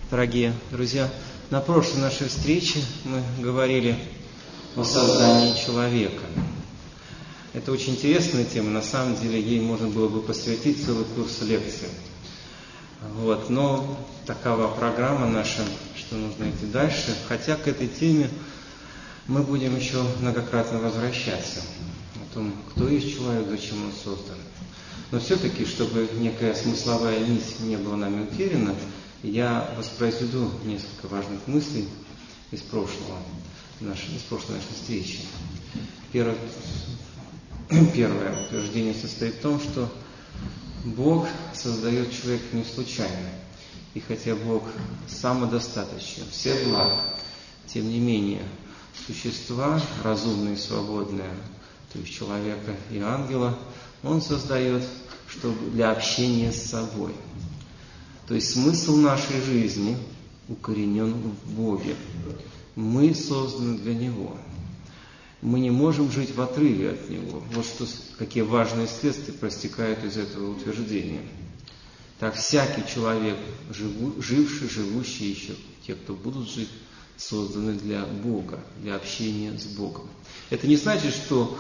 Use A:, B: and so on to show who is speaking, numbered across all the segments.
A: Дорогие друзья, на прошлой нашей встрече мы говорили о создании человека. Это очень интересная тема, на самом деле ей можно было бы посвятить целый курс лекций. Но такова программа наша, что нужно идти дальше, хотя к этой теме мы будем еще многократно возвращаться. О том, кто есть человек, зачем он создан. Но все-таки, чтобы некая смысловая нить не была нами утеряна, я воспроизведу несколько важных мыслей из прошлой нашей встречи. Первое утверждение состоит в том, что Бог создает человека не случайно. И хотя Бог самодостаточен, все благ, тем не менее, существа, разумные и свободные, то есть человека и ангела, Он создает, чтобы для общения с собой. То есть смысл нашей жизни укоренен в Боге. Мы созданы для Него. Мы не можем жить в отрыве от Него. Вот какие важные следствия проистекают из этого утверждения. Так всякий человек, живущий еще, те, кто будут жить, созданы для Бога, для общения с Богом. Это не значит, что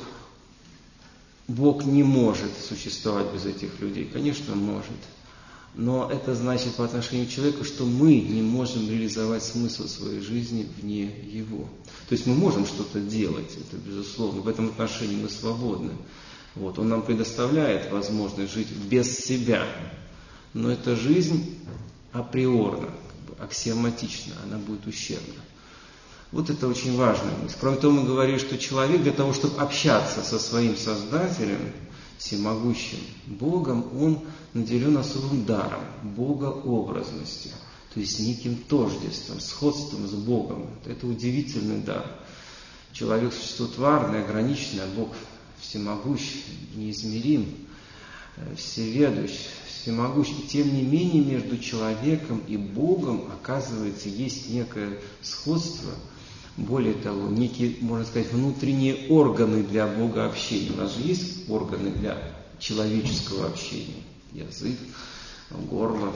A: Бог не может существовать без этих людей. Конечно, может. Но это значит по отношению к человеку, что мы не можем реализовать смысл своей жизни вне Его. То есть мы можем что-то делать, это безусловно. В этом отношении мы свободны. Он нам предоставляет возможность жить без себя. Но эта жизнь априорна, аксиоматична, она будет ущербна. Это очень важно. Кроме того, мы говорили, что человек для того, чтобы общаться со своим Создателем, всемогущим Богом, он наделен особым даром богообразности, то есть неким тождеством, сходством с Богом. Это удивительный дар. Человек существо тварное, ограниченное, а Бог всемогущ, неизмерим, всеведущ, всемогущ. И тем не менее между человеком и Богом, оказывается, есть некое сходство. Более того, некие, можно сказать, внутренние органы для богообщения. У нас же есть органы для человеческого общения. Язык, горло,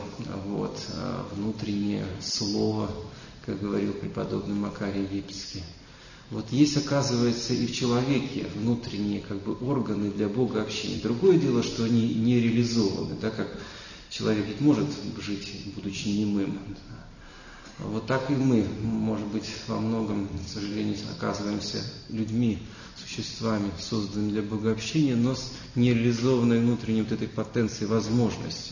A: внутреннее слово, как говорил преподобный Макарий Египетский. Есть, оказывается, и в человеке внутренние органы для богообщения. Другое дело, что они не реализованы, как человек ведь может жить, будучи немым. Так и мы, может быть, во многом, к сожалению, оказываемся людьми, существами, созданными для богообщения, но с нереализованной внутренней этой потенцией возможности.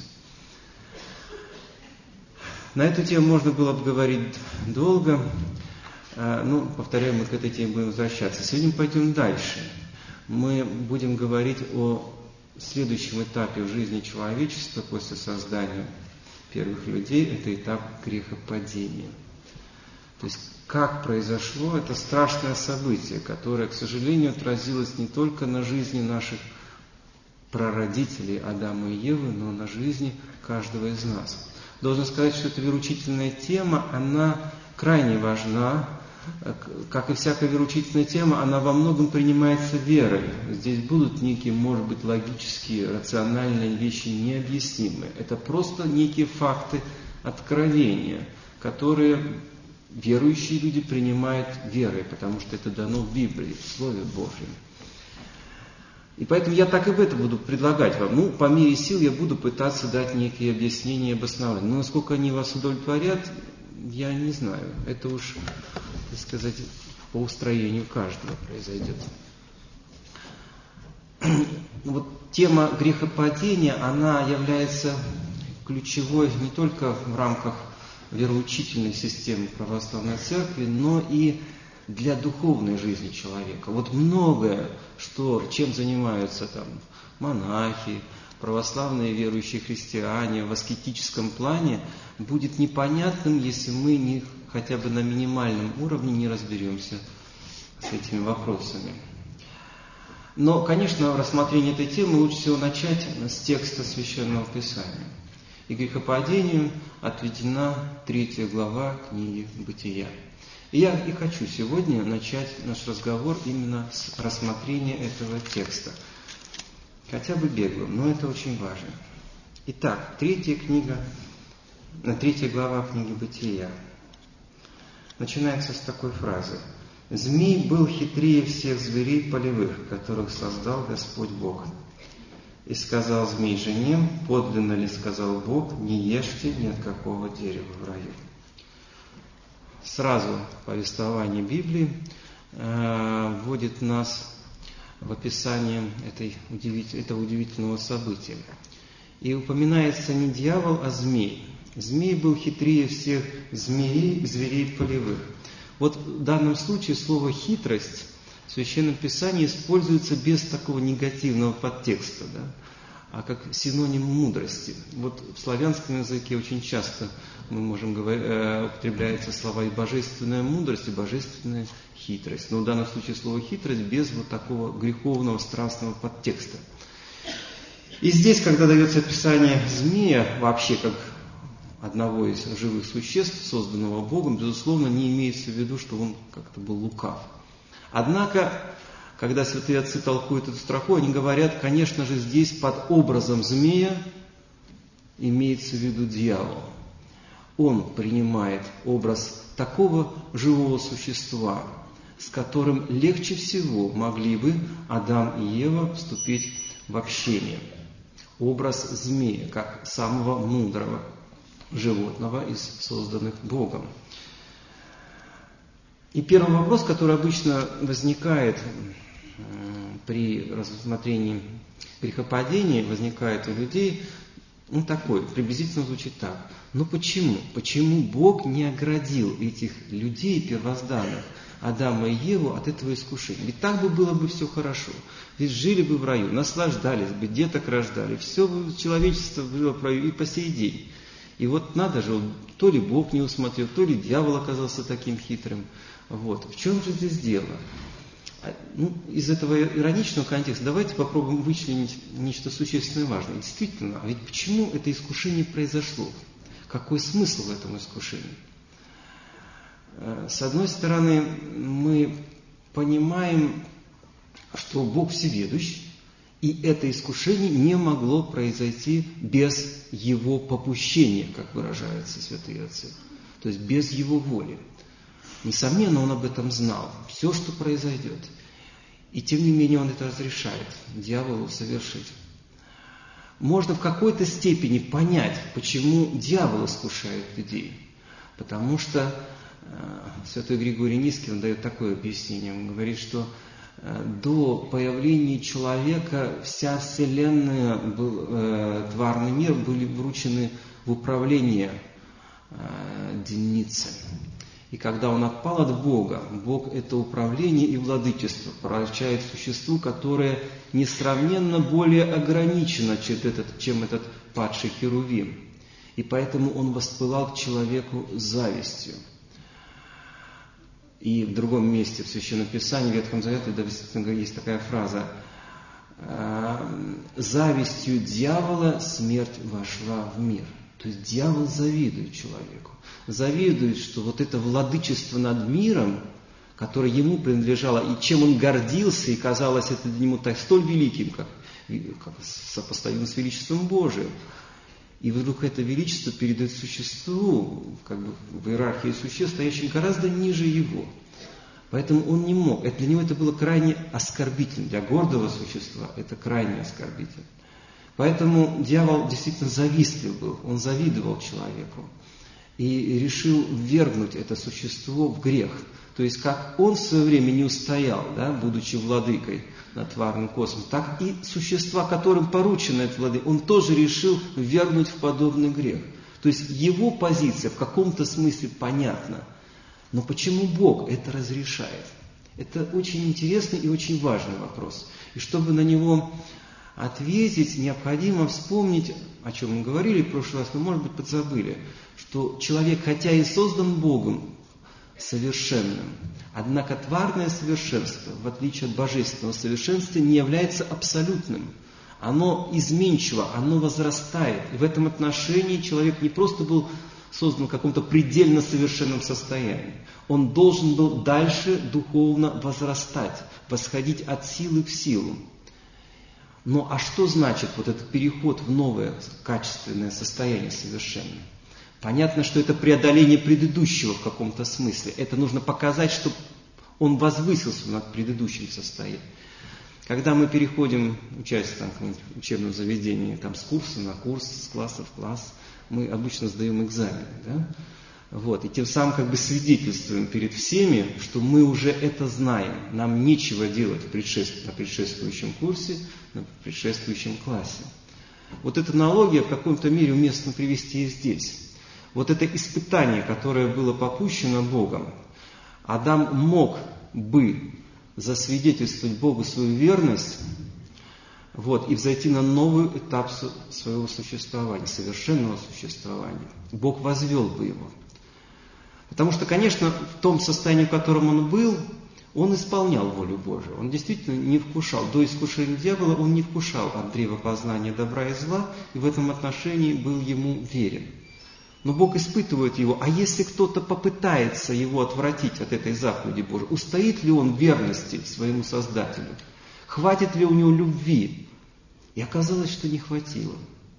A: На эту тему можно было бы говорить долго, повторяю, мы к этой теме будем возвращаться. Сегодня мы пойдем дальше. Мы будем говорить о следующем этапе в жизни человечества после создания первых людей, это этап грехопадения. То есть, как произошло это страшное событие, которое, к сожалению, отразилось не только на жизни наших прародителей Адама и Евы, но и на жизни каждого из нас. Должен сказать, что эта вероучительная тема, она крайне важна. Как и всякая вероучительная тема, она во многом принимается верой. Здесь будут некие, может быть, логические, рациональные вещи необъяснимые. Это просто некие факты откровения, которые верующие люди принимают верой, потому что это дано в Библии, в Слове Божьем. И поэтому я так и в это буду предлагать вам. По мере сил я буду пытаться дать некие объяснения и обоснования. Но насколько они вас удовлетворят, я не знаю. Это уж, так сказать, по устроению каждого произойдет. Тема грехопадения, она является ключевой не только в рамках вероучительной системы православной церкви, но и для духовной жизни человека. Многое, чем занимаются монахи, православные верующие христиане в аскетическом плане, будет непонятным, если мы хотя бы на минимальном уровне не разберемся с этими вопросами. Но, конечно, в рассмотрении этой темы лучше всего начать с текста Священного Писания. И грехопадению отведена 3 глава книги Бытия. И я и хочу сегодня начать наш разговор именно с рассмотрения этого текста. Хотя бы бегло, но это очень важно. Итак, 3 книга 3 глава книги Бытия. Начинается с такой фразы. «Змей был хитрее всех зверей полевых, которых создал Господь Бог. И сказал змей жене, подлинно ли сказал Бог, не ешьте ни от какого дерева в раю». Сразу повествование Библии вводит нас в описание этого удивительного события. И упоминается не дьявол, а змей. Змей был хитрее всех зверей полевых. Вот в данном случае слово «хитрость» в Священном Писании используется без такого негативного подтекста, да, а как синоним мудрости. Вот в славянском языке очень часто мы можем употребляются слова и божественная мудрость, и божественная хитрость. Но в данном случае слово «хитрость» без вот такого греховного, страстного подтекста. И здесь, когда дается описание змея, вообще как одного из живых существ, созданного Богом, безусловно, не имеется в виду, что он как-то был лукав. Однако, когда святые отцы толкуют эту строку, они говорят, конечно же, здесь под образом змея имеется в виду дьявол. Он принимает образ такого живого существа, с которым легче всего могли бы Адам и Ева вступить в общение. Образ змея, как самого мудрого животного из созданных Богом. И первый вопрос, который обычно возникает при рассмотрении грехопадения, возникает у людей, такой, приблизительно звучит так. Но почему? Почему Бог не оградил этих людей первозданных, Адама и Еву, от этого искушения? Ведь так бы было бы все хорошо. Ведь жили бы в раю, наслаждались бы, деток рождали, все человечество жило в раю и по сей день. И вот надо же, то ли Бог не усмотрел, то ли дьявол оказался таким хитрым. Вот. В чем же здесь дело? Из этого ироничного контекста давайте попробуем вычленить нечто существенное и важное. Действительно, а ведь почему это искушение произошло? Какой смысл в этом искушении? С одной стороны, мы понимаем, что Бог всеведущ, и это искушение не могло произойти без Его попущения, как выражаются святые отцы. То есть без Его воли. Несомненно, Он об этом знал. Все, что произойдет. И тем не менее Он это разрешает дьяволу совершить. Можно в какой-то степени понять, почему дьявол искушает людей. Потому что святой Григорий Низкий, он дает такое объяснение. Он говорит, что до появления человека вся Вселенная, тварный мир были вручены в управление денице. И когда он отпал от Бога, Бог это управление и владычество поручает существу, которое несравненно более ограничено, чем этот падший херувим. И поэтому он воспылал к человеку завистью. И в другом месте в Священном Писании, в Ветхом Завете, действительно есть такая фраза: «Завистью дьявола смерть вошла в мир». То есть дьявол завидует человеку. Завидует, что вот это владычество над миром, которое ему принадлежало, и чем он гордился, и казалось это для него столь великим, как сопоставимо с величеством Божиим. И вдруг это величество передает существу, в иерархии существ, стоящим гораздо ниже его. Поэтому он не мог. Для него это было крайне оскорбительно. Для гордого существа это крайне оскорбительно. Поэтому дьявол действительно завистлив был. Он завидовал человеку. И решил ввергнуть это существо в грех. То есть, как он в свое время не устоял, будучи владыкой над тварным космосом, так и существа, которым поручено это владыка, он тоже решил ввергнуть в подобный грех. То есть, его позиция в каком-то смысле понятна. Но почему Бог это разрешает? Это очень интересный и очень важный вопрос. И чтобы на него ответить, необходимо вспомнить, о чем мы говорили в прошлый раз, но, может быть, подзабыли, что человек, хотя и создан Богом совершенным, однако тварное совершенство, в отличие от божественного совершенства, не является абсолютным. Оно изменчиво, оно возрастает. И в этом отношении человек не просто был создан в каком-то предельно совершенном состоянии. Он должен был дальше духовно возрастать, восходить от силы в силу. А что значит вот этот переход в новое качественное состояние совершенное? Понятно, что это преодоление предыдущего в каком-то смысле. Это нужно показать, что он возвысился над предыдущим состоянием. Когда мы переходим, учась в учебном заведении, там, с курса на курс, с класса в класс, мы обычно сдаем экзамены. Да? Вот, и тем самым как бы свидетельствуем перед всеми, что мы уже это знаем. Нам нечего делать на предшествующем курсе, на предшествующем классе. Вот эта аналогия в каком-то мере уместно привести и здесь. Вот это испытание, которое было попущено Богом, Адам мог бы засвидетельствовать Богу свою верность, вот, и взойти на новый этап своего существования, совершенного существования. Бог возвел бы его. Потому что, конечно, в том состоянии, в котором он был, он исполнял волю Божию. Он действительно не вкушал. До искушения дьявола он не вкушал от древа познания добра и зла, и в этом отношении был ему верен. Но Бог испытывает его, а если кто-то попытается его отвратить от этой заповеди Божией, устоит ли он в верности своему Создателю? Хватит ли у него любви? И оказалось, что не хватило.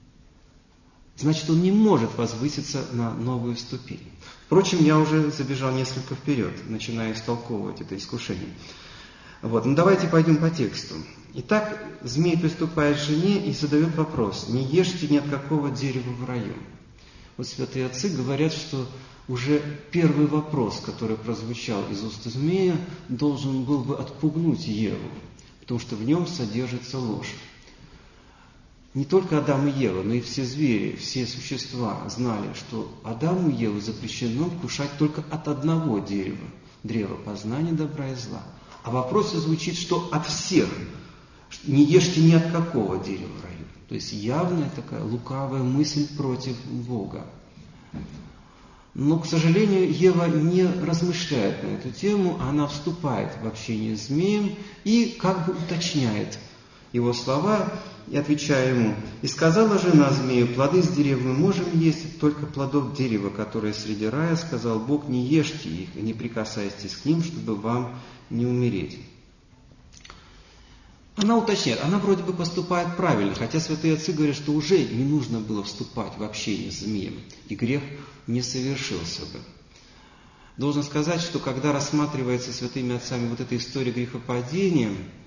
A: Значит, он не может возвыситься на новую ступень. Впрочем, я уже забежал несколько вперед, начиная истолковывать это искушение. Вот, ну давайте пойдем по тексту. Итак, змей приступает к жене и задает вопрос: не ешьте ни от какого дерева в раю. Вот святые отцы говорят, что уже первый вопрос, который прозвучал из уст змея, должен был бы отпугнуть Еву, потому что в нем содержится ложь. Не только Адам и Ева, но и все звери, все существа знали, что Адаму и Еву запрещено вкушать только от одного дерева, древа познания добра и зла. А вопрос звучит, что от всех, не ешьте ни от какого дерева в раю. То есть явная такая лукавая мысль против Бога. Но, к сожалению, Ева не размышляет на эту тему, она вступает в общение с змеем и как бы уточняет его слова, и отвечая ему: «И сказала жена змею: плоды с дерев мы можем есть, только плодов дерева, которое среди рая, сказал Бог, не ешьте их и не прикасайтесь к ним, чтобы вам не умереть». Она уточняет, она вроде бы поступает правильно, хотя святые отцы говорят, что уже не нужно было вступать в общение с змеем, и грех не совершился бы. Должен сказать, что когда рассматривается святыми отцами вот эта история грехопадения,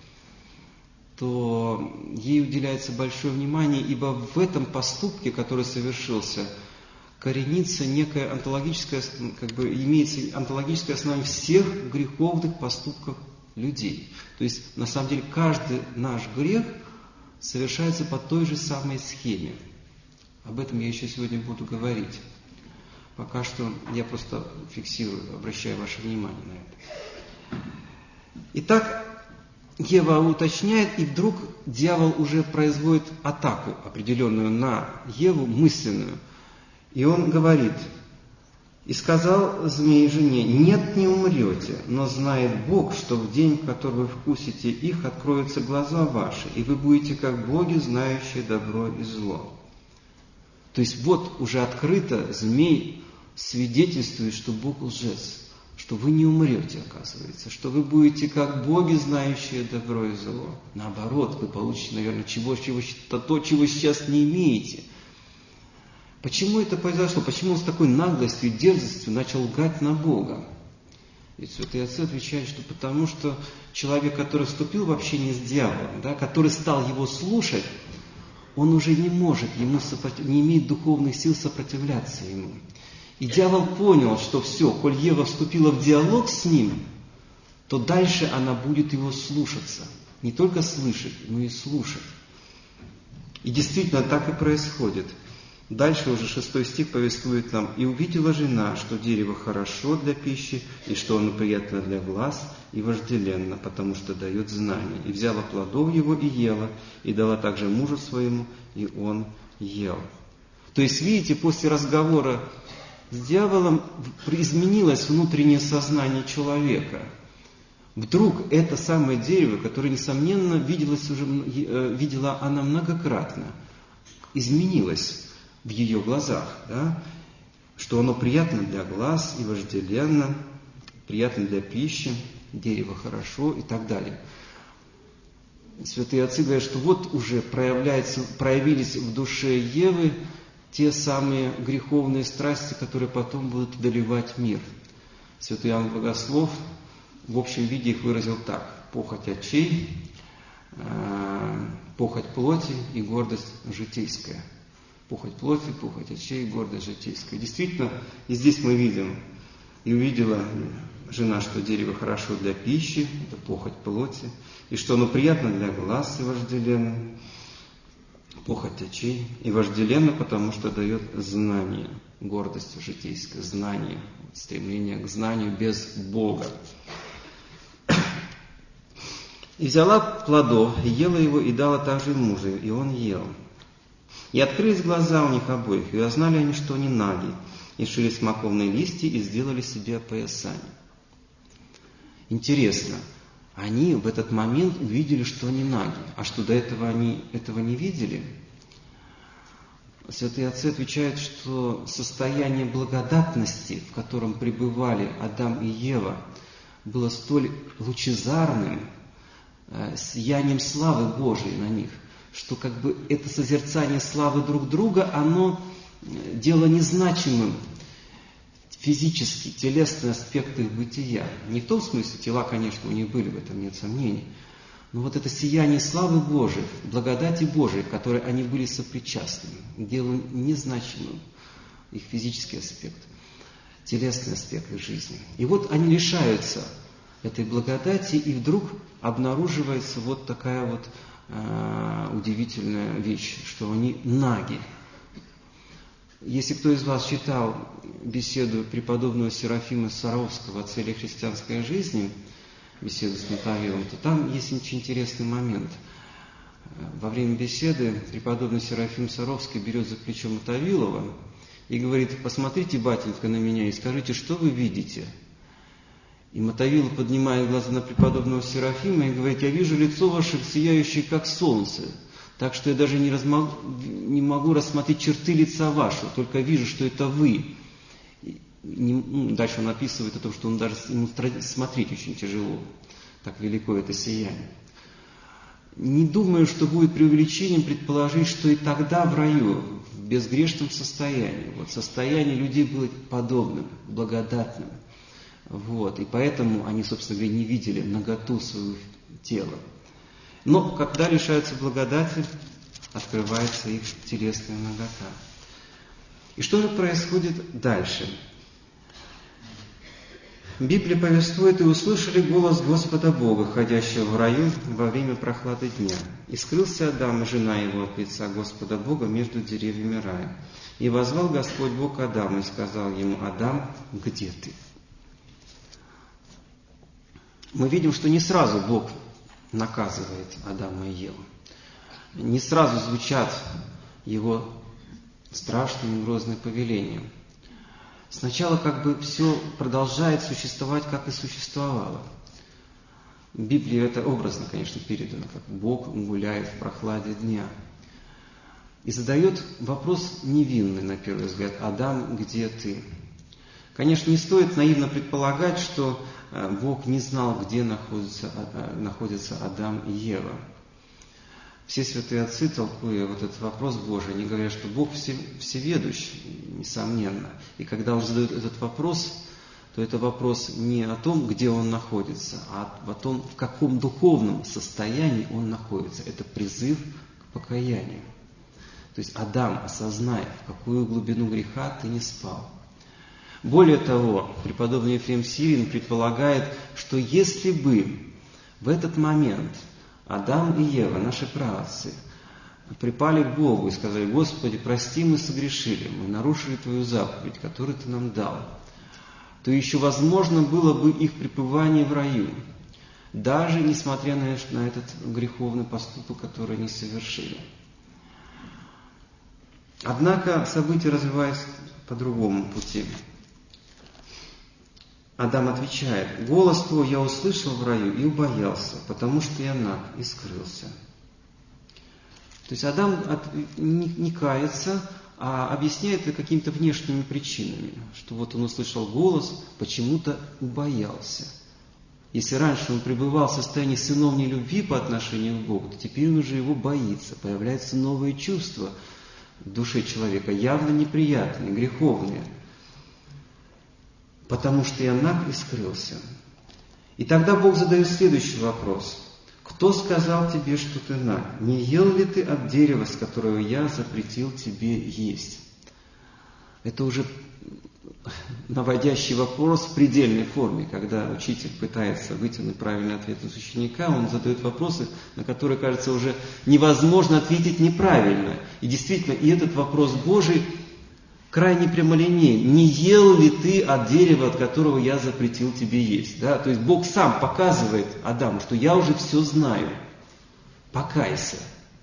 A: то ей уделяется большое внимание, ибо в этом поступке, который совершился, коренится некое онтологическое, имеется онтологическое основание всех греховных поступков людей. То есть, на самом деле, каждый наш грех совершается по той же самой схеме. Об этом я еще сегодня буду говорить. Пока что я просто фиксирую, обращаю ваше внимание на это. Итак, Ева уточняет, и вдруг дьявол уже производит атаку определенную на Еву, мысленную. И он говорит: «И сказал змей жене: нет, не умрете, но знает Бог, что в день, в который вы вкусите их, откроются глаза ваши, и вы будете как боги, знающие добро и зло». То есть вот уже открыто змей свидетельствует, что Бог лжец, что вы не умрете, оказывается, что вы будете как боги, знающие добро и зло. Наоборот, вы получите, наверное, то, чего сейчас не имеете. Почему это произошло? Почему он с такой наглостью и дерзостью начал лгать на Бога? И святые отцы отвечают, что потому что человек, который вступил в общение с дьяволом, да, который стал его слушать, он уже не может, не имеет духовных сил сопротивляться ему. И дьявол понял, что все, коль Ева вступила в диалог с ним, то дальше она будет его слушаться. Не только слышать, но и слушать. И действительно так и происходит. Дальше уже 6 стих повествует нам: «И увидела жена, что дерево хорошо для пищи, и что оно приятно для глаз, и вожделенно, потому что дает знание. И взяла плодов его и ела, и дала также мужу своему, и он ел». То есть, видите, после разговора с дьяволом изменилось внутреннее сознание человека. Вдруг это самое дерево, которое, несомненно, видела она многократно, изменилось в ее глазах, да? Что оно приятно для глаз и вожделенно, приятно для пищи, дерево хорошо и так далее. Святые отцы говорят, что вот уже проявились в душе Евы те самые греховные страсти, которые потом будут одолевать мир. Святой Иоанн Богослов в общем виде их выразил так: похоть очей, похоть плоти и гордость житейская. Похоть плоти, похоть очей, гордость житейская. Действительно, и здесь мы видим, и увидела жена, что дерево хорошо для пищи, это похоть плоти, и что оно приятно для глаз и вожделенно, похоть очей, и вожделенно, потому что дает знание, гордость житейская, знание, стремление к знанию без Бога. И взяла плодов, и ела его, и дала также мужу, и он ел. И открылись глаза у них обоих, и узнали они, что они наги, и шили смоковные листья, и сделали себе опоясание. Интересно, они в этот момент увидели, что они наги, а что до этого они этого не видели? Святые отцы отвечают, что состояние благодатности, в котором пребывали Адам и Ева, было столь лучезарным, сиянием славы Божией на них, что как бы это созерцание славы друг друга, оно дело незначимым. Физический, телесный аспект их бытия. Не в том смысле, тела, конечно, у них были, в этом нет сомнений. Но вот это сияние славы Божией, благодати Божией, к которой они были сопричастны, дело незначимым, их физический аспект, телесный аспект их жизни. И вот они лишаются этой благодати, и вдруг обнаруживается вот такая вот удивительная вещь, что они наги. Если кто из вас читал беседу преподобного Серафима Саровского о цели христианской жизни, беседу с Мотовилом, то там есть очень интересный момент. Во время беседы преподобный Серафим Саровский берет за плечо Мотовилова и говорит: посмотрите, батенька, на меня и скажите, что вы видите. И Мотовилов поднимает глаза на преподобного Серафима и говорит: я вижу лицо ваше сияющее, как солнце, так что я даже не могу рассмотреть черты лица вашего, только вижу, что это вы. Дальше он описывает о том, что ему смотреть очень тяжело, так велико это сияние. Не думаю, что будет преувеличением предположить, что и тогда в раю, в безгрешном состоянии, вот состояние людей было подобным, благодатным. Вот, и поэтому они, собственно говоря, не видели наготу своего тела. Но когда лишаются благодати, открывается их телесная нагота. И что же происходит дальше? Библия повествует: «И услышали голос Господа Бога, ходящего в раю во время прохлады дня. И скрылся Адам и жена его от лица Господа Бога между деревьями рая. И возвал Господь Бог Адама и сказал ему: Адам, где ты?» Мы видим, что не сразу Бог наказывает Адама и Еву. Не сразу звучат его страшные и грозные повеления. Сначала как бы все продолжает существовать, как и существовало. В Библии это образно, конечно, передано, как Бог гуляет в прохладе дня. И задает вопрос невинный, на первый взгляд: Адам, где ты? Конечно, не стоит наивно предполагать, что Бог не знал, где находятся Адам и Ева. Все святые отцы, толкуя вот этот вопрос Божий, они говорят, что Бог всеведущий, несомненно. И когда Он задает этот вопрос, то это вопрос не о том, где Он находится, а о том, в каком духовном состоянии Он находится. Это призыв к покаянию. То есть: Адам, осознай, в какую глубину греха ты не спал. Более того, преподобный Ефрем Сирин предполагает, что если бы в этот момент Адам и Ева, наши праотцы, припали к Богу и сказали: Господи, прости, мы согрешили, мы нарушили Твою заповедь, которую Ты нам дал, то еще возможно было бы их пребывание в раю, даже несмотря на этот греховный поступок, который они совершили. Однако события развиваются по другому пути. Адам отвечает: «Голос твой я услышал в раю и убоялся, потому что я наг и скрылся». То есть Адам не кается, а объясняет это какими-то внешними причинами, что вот он услышал голос, почему-то убоялся. Если раньше он пребывал в состоянии сыновней любви по отношению к Богу, то теперь он уже его боится, появляются новые чувства, в душе человека, явно неприятные, греховные, потому что я наг и скрылся. И тогда Бог задает следующий вопрос. Кто сказал тебе, что ты наг? Не ел ли ты от дерева, с которого я запретил тебе есть? Это уже наводящий вопрос в предельной форме, когда учитель пытается вытянуть правильный ответ из ученика, он задает вопросы, на которые, кажется, уже невозможно ответить неправильно. И действительно, и этот вопрос Божий крайне прямолинейный. Не ел ли ты от дерева, от которого я запретил тебе есть? Да? То есть Бог сам показывает Адаму, что я уже все знаю. Покайся.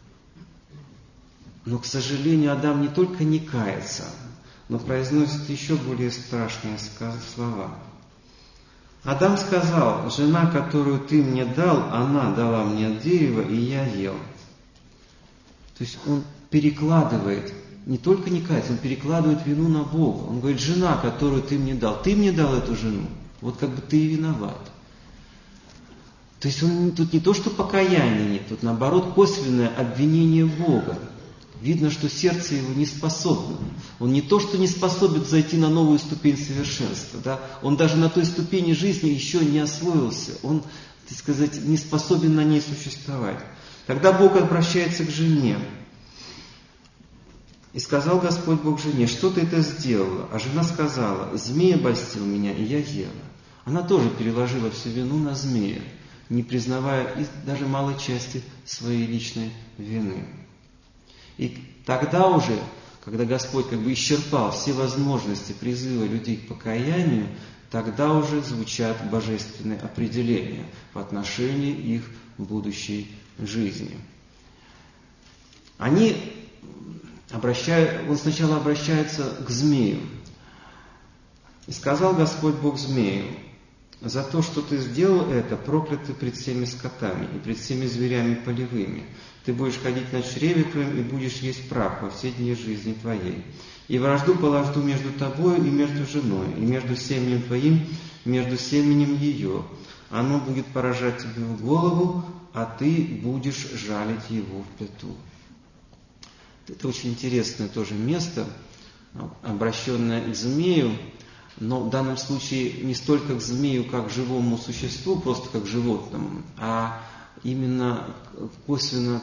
A: Но, к сожалению, Адам не только не кается, но произносит еще более страшные слова. Адам сказал: жена, которую ты мне дал, она дала мне от дерева, и я ел. То есть он перекладывает, не только не кается, он перекладывает вину на Бога. Он говорит: жена, которую ты мне дал эту жену, вот как бы ты и виноват. То есть тут не то, что покаяния нет, тут наоборот косвенное обвинение Бога. Видно, что сердце его не способно. Он не то, что не способен зайти на новую ступень совершенства. Да? Он даже на той ступени жизни еще не освоился. Он, так сказать, не способен на ней существовать. Тогда Бог обращается к жене. И сказал Господь Бог жене: что ты это сделала? А жена сказала: змея обольстил меня, и я ела. Она тоже переложила всю вину на змея, не признавая и даже малой части своей личной вины. И тогда уже, когда Господь как бы исчерпал все возможности призыва людей к покаянию, тогда уже звучат божественные определения в отношении их будущей жизни. Он сначала обращается к змею. И сказал Господь Бог змею: за то, что ты сделал это, проклят ты пред всеми скотами и пред всеми зверями полевыми. Ты будешь ходить на чреве твоем и будешь есть прах во все дни жизни твоей. И вражду положу между тобою и между женой, и между семенем твоим, и между семенем ее. Оно будет поражать тебе в голову, а ты будешь жалить его в пяту. Это очень интересное тоже место, обращенное к змею, но в данном случае не столько к змею, как к живому существу, просто как к животному, а именно косвенно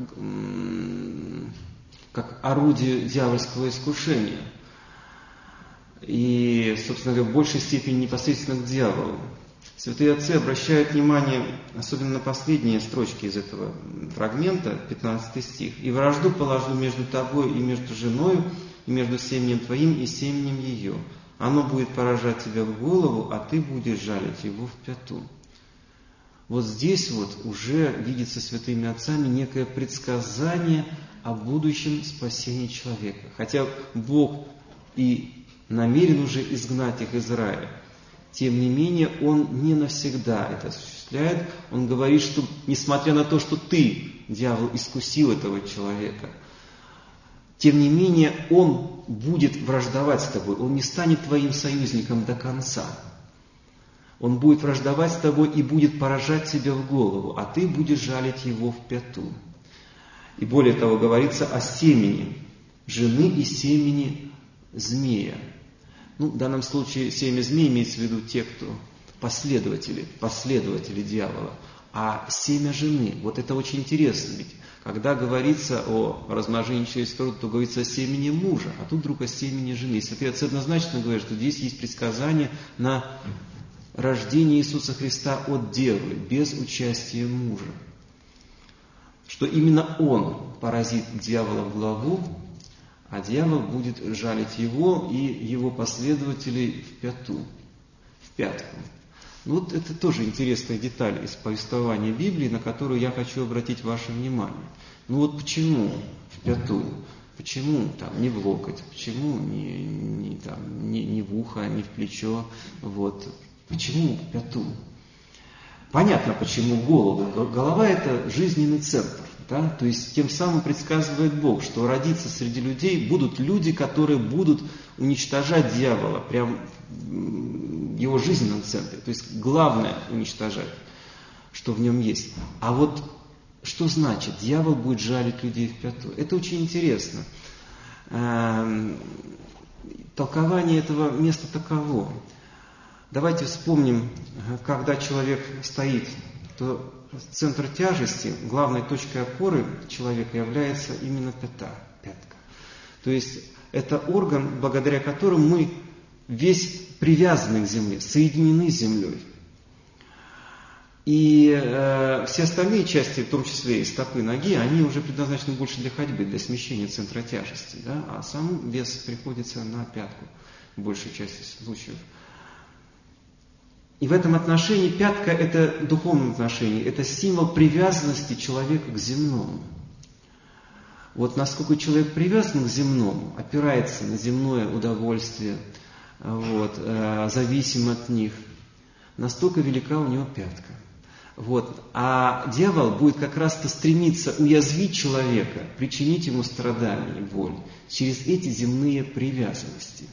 A: как орудие дьявольского искушения. И, собственно говоря, в большей степени непосредственно к дьяволу. Святые отцы обращают внимание особенно на последние строчки из этого фрагмента, 15 стих. «И вражду положу между тобой и между женою, и между семенем твоим и семенем ее. Оно будет поражать тебя в голову, а ты будешь жалить его в пяту». Вот здесь вот уже видится святыми отцами некое предсказание о будущем спасении человека. Хотя Бог и намерен уже изгнать их из рая, тем не менее Он не навсегда это осуществляет. Он говорит, что несмотря на то, что ты, дьявол, искусил этого человека, тем не менее он будет враждовать с тобой, он не станет твоим союзником до конца. Он будет враждовать с тобой и будет поражать тебя в голову, а ты будешь жалить его в пяту. И более того, говорится о семени жены и семени змея. В данном случае семя змея имеется в виду те, кто последователи дьявола. А семя жены, вот это очень интересно, ведь когда говорится о размножении человеческого рода, то говорится о семени мужа, а тут вдруг о семени жены. Святые отцы однозначно говорят, что здесь есть предсказание на рождение Иисуса Христа от девы, без участия мужа. Что именно он поразит дьявола в главу, а дьявол будет жалить его и его последователей в пяту, в пятку. Вот это тоже интересная деталь из повествования Библии, на которую я хочу обратить ваше внимание. Почему в пяту? Почему не в локоть? Почему не в ухо, не в плечо? Почему в пяту? Понятно, почему в голову. Голова – это жизненный центр. Да? То есть тем самым предсказывает Бог, что родиться среди людей будут люди, которые будут уничтожать дьявола прямо в его жизненном центре. То есть главное уничтожать, что в нем есть. А что значит дьявол будет жалить людей в пяту? Это очень интересно. толкование этого места таково. Давайте вспомним, когда человек стоит, то центр тяжести, главной точкой опоры человека является именно пятка. То есть это орган, благодаря которому мы весь привязаны к земле, соединены с землей. И все остальные части, в том числе и стопы, ноги, они уже предназначены больше для ходьбы, для смещения центра тяжести. Да? А сам вес приходится на пятку в большей части случаев. И в этом отношении пятка – это духовное отношение, это символ привязанности человека к земному. Вот насколько человек привязан к земному, опирается на земное удовольствие, зависим от них, настолько велика у него пятка. А дьявол будет как раз-то стремиться уязвить человека, причинить ему страдания и боль через эти земные привязанности.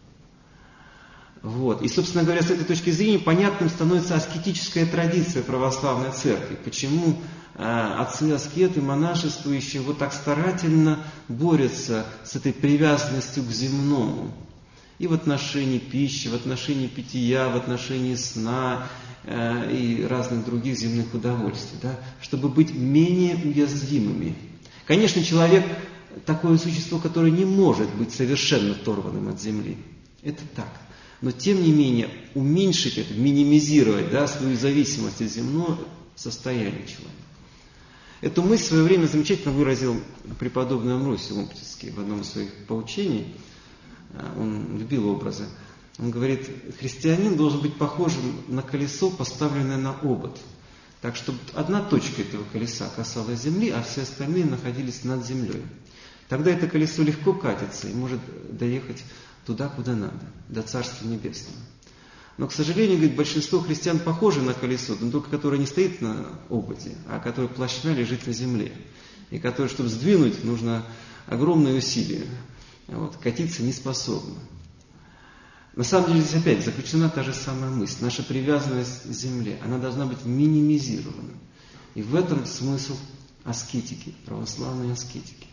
A: И, собственно говоря, с этой точки зрения понятным становится аскетическая традиция православной церкви. Почему отцы-аскеты, монашествующие так старательно борются с этой привязанностью к земному. И в отношении пищи, в отношении питья, в отношении сна и разных других земных удовольствий, да, чтобы быть менее уязвимыми. Конечно, человек такое существо, которое не может быть совершенно оторванным от земли. Это так. Но тем не менее уменьшить это, минимизировать свою зависимость от земного состояния человека. Эту мысль в свое время замечательно выразил преподобный Амвросий Ломптицкий в одном из своих поучений. Он любил образы. Он говорит, христианин должен быть похожим на колесо, поставленное на обод. Так, чтобы одна точка этого колеса касалась земли, а все остальные находились над землей. Тогда это колесо легко катится и может доехать туда, куда надо, до Царства Небесного. Но, к сожалению, говорит, большинство христиан похожи на колесо, но только которое не стоит на ободе, а которое плашмя лежит на земле. И которое, чтобы сдвинуть, нужно огромные усилия. Катиться не способно. На самом деле здесь опять заключена та же самая мысль. Наша привязанность к земле, она должна быть минимизирована. И в этом смысл аскетики, православной аскетики.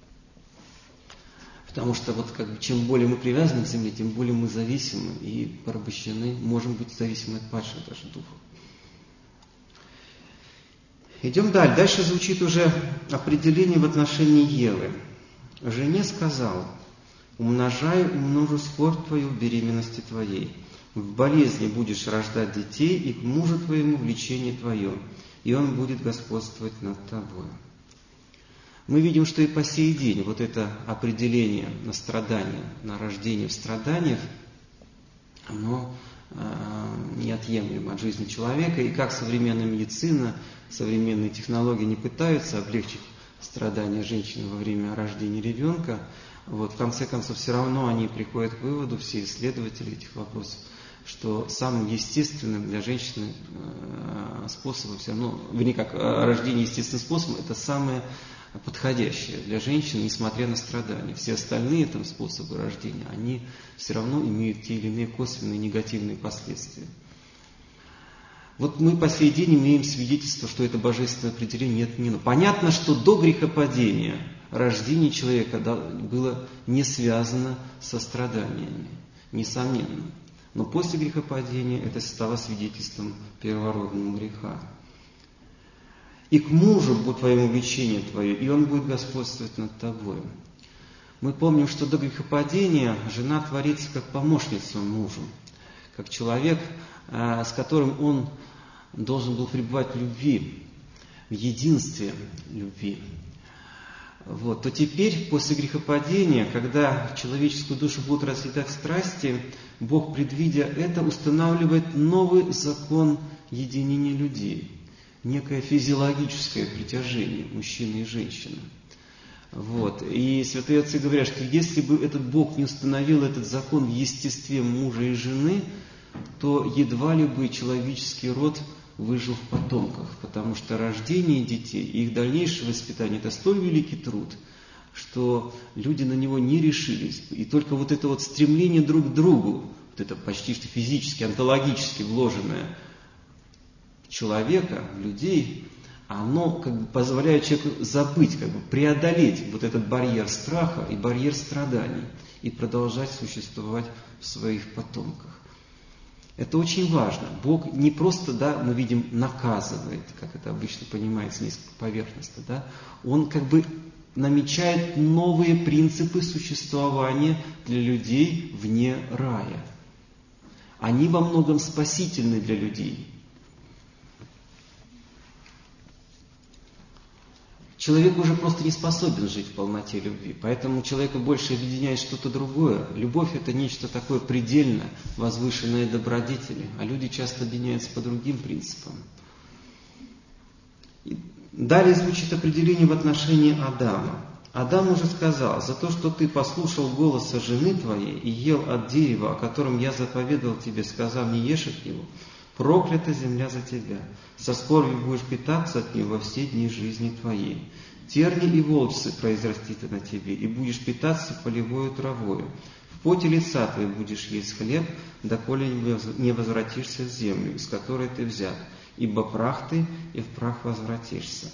A: Потому что чем более мы привязаны к земле, тем более мы зависимы и порабощены, можем быть зависимы от падших даже духов. Идем дальше. Дальше звучит уже определение в отношении Евы. Жене сказал: умножу скорбь твою в беременности твоей, в болезни будешь рождать детей, и к мужу твоему влечение твое, и он будет господствовать над тобой. Мы видим, что и по сей день это определение на страдания, на рождение в страданиях, оно неотъемлемо от жизни человека. И как современная медицина, современные технологии не пытаются облегчить страдания женщины во время рождения ребенка, в конце концов все равно они приходят к выводу, все исследователи этих вопросов, что самым естественным для женщины способом, рождение естественным способом, это самое подходящее для женщины, несмотря на страдания. Все остальные способы рождения, они все равно имеют те или иные косвенные негативные последствия. Мы по сей день имеем свидетельство, что это божественное определение не отменено. Понятно, что до грехопадения рождение человека было не связано со страданиями, несомненно. Но после грехопадения это стало свидетельством первородного греха. И к мужу будет твоему влечение твое, и он будет господствовать над тобой. Мы помним, что до грехопадения жена творится как помощница мужу, как человек, с которым он должен был пребывать в любви, в единстве любви. То теперь, после грехопадения, когда человеческую душу будут разъедать страсти, Бог, предвидя это, устанавливает новый закон единения людей. Некое физиологическое притяжение мужчины и женщины. И святые отцы говорят, что если бы этот Бог не установил этот закон в естестве мужа и жены, то едва ли бы человеческий род выжил в потомках, потому что рождение детей и их дальнейшее воспитание – это столь великий труд, что люди на него не решились. И только это стремление друг к другу, это почти что физически, онтологически вложенное человека, людей, оно как бы позволяет человеку забыть, как бы преодолеть вот этот барьер страха и барьер страданий и продолжать существовать в своих потомках. Это очень важно. Бог не просто, да, мы видим, наказывает, как это обычно понимается несколько поверхностно, да, Он как бы намечает новые принципы существования для людей вне рая. Они во многом спасительны для людей. Человек уже просто не способен жить в полноте любви, поэтому человека больше объединяет что-то другое. Любовь – это нечто такое предельно возвышенное добродетели, а люди часто объединяются по другим принципам. И далее звучит определение в отношении Адама. Адам уже сказал: «За то, что ты послушал голоса жены твоей и ел от дерева, о котором я заповедовал тебе, сказав, не ешь от него, проклята земля за тебя. Со скорбью будешь питаться от нее во все дни жизни твоей. Терни и волчцы произрастит на тебе, и будешь питаться полевою травою. В поте лица твоей будешь есть хлеб, доколе не возвратишься в землю, из которой ты взят, ибо прах ты, и в прах возвратишься».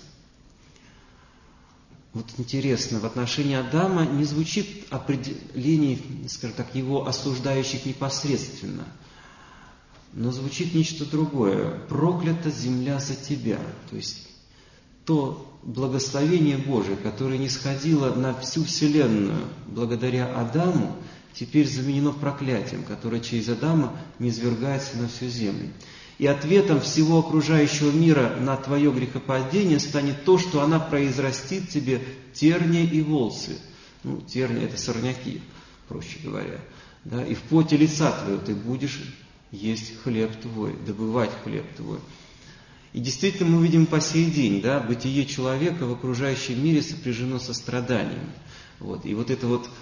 A: Вот интересно, в отношении Адама не звучит определений, скажем так, его осуждающих непосредственно, но звучит нечто другое. «Проклята земля за тебя». То есть то благословение Божие, которое нисходило на всю вселенную благодаря Адаму, теперь заменено проклятием, которое через Адама низвергается на всю землю. И ответом всего окружающего мира на твое грехопадение станет то, что она произрастит тебе терни и волцы. Ну, терни – это сорняки, проще говоря. Да? И в поте лица твоего ты будешь есть хлеб твой, добывать хлеб твой. И действительно мы видим по сей день, да, бытие человека в окружающем мире сопряжено со страданием. Вот. И вот это вот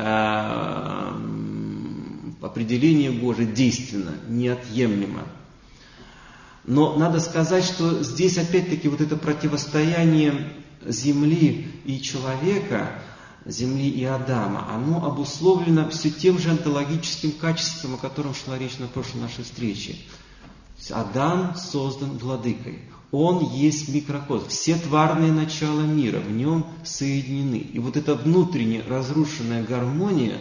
A: определение Божие действенно, неотъемлемо. Но надо сказать, что здесь опять-таки вот это противостояние земли и человека, земли и Адама, оно обусловлено все тем же онтологическим качеством, о котором шла речь на прошлой нашей встрече. Адам создан владыкой. Он есть микрокосм. Все тварные начала мира в нем соединены. И вот эта внутренне разрушенная гармония,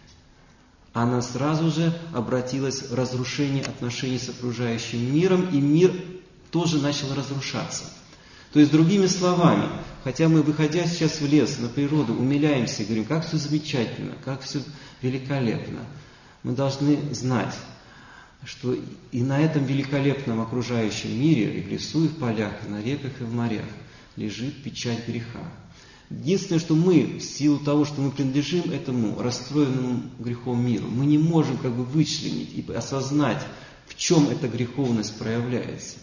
A: она сразу же обратилась в разрушение отношений с окружающим миром, и мир тоже начал разрушаться. То есть, другими словами, хотя мы, выходя сейчас в лес, на природу, умиляемся и говорим, как все замечательно, как все великолепно, мы должны знать, что и на этом великолепном окружающем мире, и в лесу, и в полях, и на реках, и в морях, лежит печать греха. Единственное, что мы, в силу того, что мы принадлежим этому расстроенному грехом миру, мы не можем как бы вычленить и осознать, в чем эта греховность проявляется.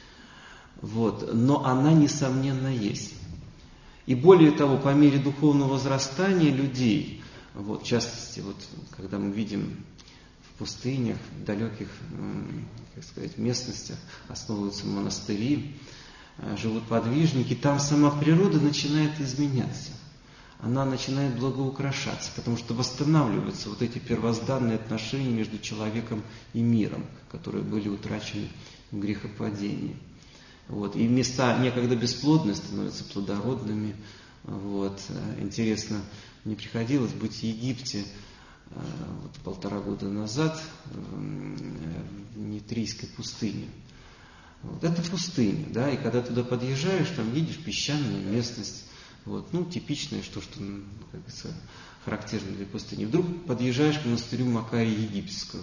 A: Вот. Но она, несомненно, есть. И более того, по мере духовного возрастания людей, вот, в частности, вот, когда мы видим в пустынях, в далеких, как сказать, местностях основываются монастыри, живут подвижники, там сама природа начинает изменяться. Она начинает благоукрашаться, потому что восстанавливаются вот эти первозданные отношения между человеком и миром, которые были утрачены в грехопадении. Вот. И места некогда бесплодные становятся плодородными. Вот. Интересно, мне приходилось быть в Египте вот, 1,5 года назад в Нитрийской пустыне. Вот. Это пустыня, да, и когда туда подъезжаешь, там видишь песчаная местность, вот, ну, типичное, что как говорится, характерно для пустыни. Вдруг подъезжаешь к монастырю Макария Египетского,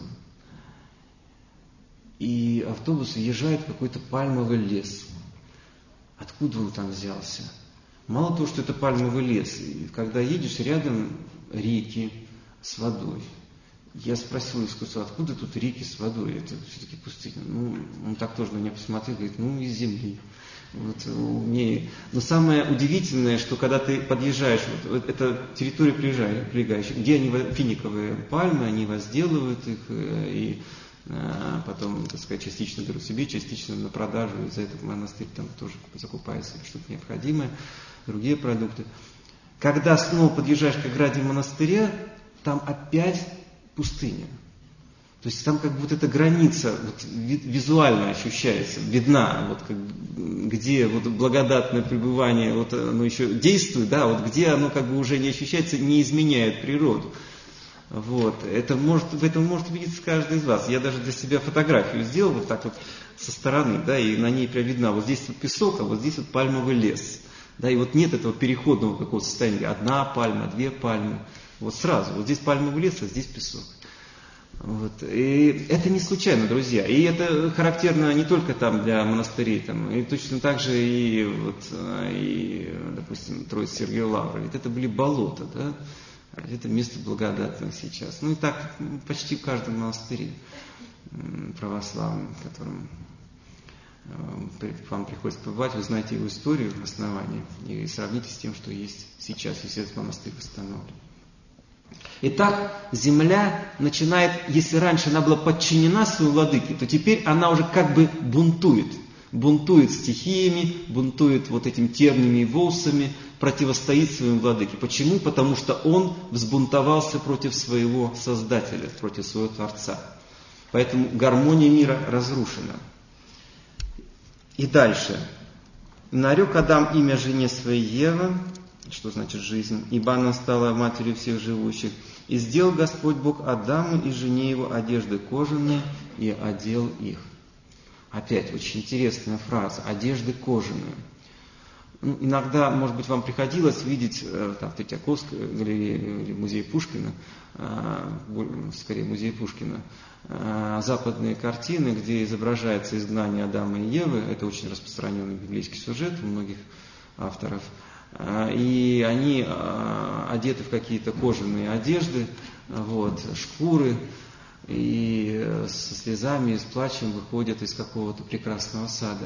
A: и автобус въезжает в какой-то пальмовый лес. Откуда он там взялся? Мало того, что это пальмовый лес, и когда едешь, рядом реки с водой. Я спросил экскурсовода, откуда тут реки с водой? Это все-таки пустыня. Ну, он так тоже на меня посмотрел, говорит, ну, из земли. Вот, но самое удивительное, что когда ты подъезжаешь, вот это территория прилегающая, где они финиковые пальмы, они возделывают их и потом, так сказать, частично берут себе, частично на продажу, и за это в монастырь там тоже закупается что-то необходимое, другие продукты. Когда снова подъезжаешь к ограде монастыря, там опять пустыня. То есть там как бы вот эта граница вот, визуально ощущается, видна, вот, где вот благодатное пребывание, вот оно еще действует, да, вот где оно как бы уже не ощущается, не изменяет природу. Вот. В этом может убедиться каждый из вас. Я даже для себя фотографию сделал вот так вот со стороны, да, и на ней прям видно, вот здесь вот песок, а вот здесь вот пальмовый лес. Да, и вот нет этого переходного какого-то состояния, одна пальма, две пальмы. Вот сразу, вот здесь пальмовый лес, а здесь песок. Вот. И это не случайно, друзья. И это характерно не только там для монастырей, там, и точно так же и, допустим, Троица Сергия Лавра. Ведь это были болота, да? Это место благодатное сейчас. Ну и так почти в каждом монастыре православном, в котором вам приходится побывать, вы знаете его историю основания и сравните с тем, что есть сейчас, если этот монастырь восстановлен. Итак, земля начинает, если раньше она была подчинена своему владыке, то теперь она уже как бы бунтует. Бунтует стихиями, бунтует вот этими терниями и волсами, противостоит своему владыке. Почему? Потому что он взбунтовался против своего Создателя, против своего Творца. Поэтому гармония мира разрушена. И дальше. «Нарек Адам имя жене своей Ева», что значит жизнь, «ибо она стала матерью всех живущих. И сделал Господь Бог Адаму и жене его одежды кожаные, и одел их». Опять очень интересная фраза. Одежды кожаные. Ну, иногда, может быть, вам приходилось видеть там, в Третьяковской галерее или в музее Пушкина, скорее музей Пушкина, западные картины, где изображается изгнание Адама и Евы. Это очень распространенный библейский сюжет у многих авторов. И они одеты в какие-то кожаные одежды, вот, шкуры, и со слезами и с плачем выходят из какого-то прекрасного сада.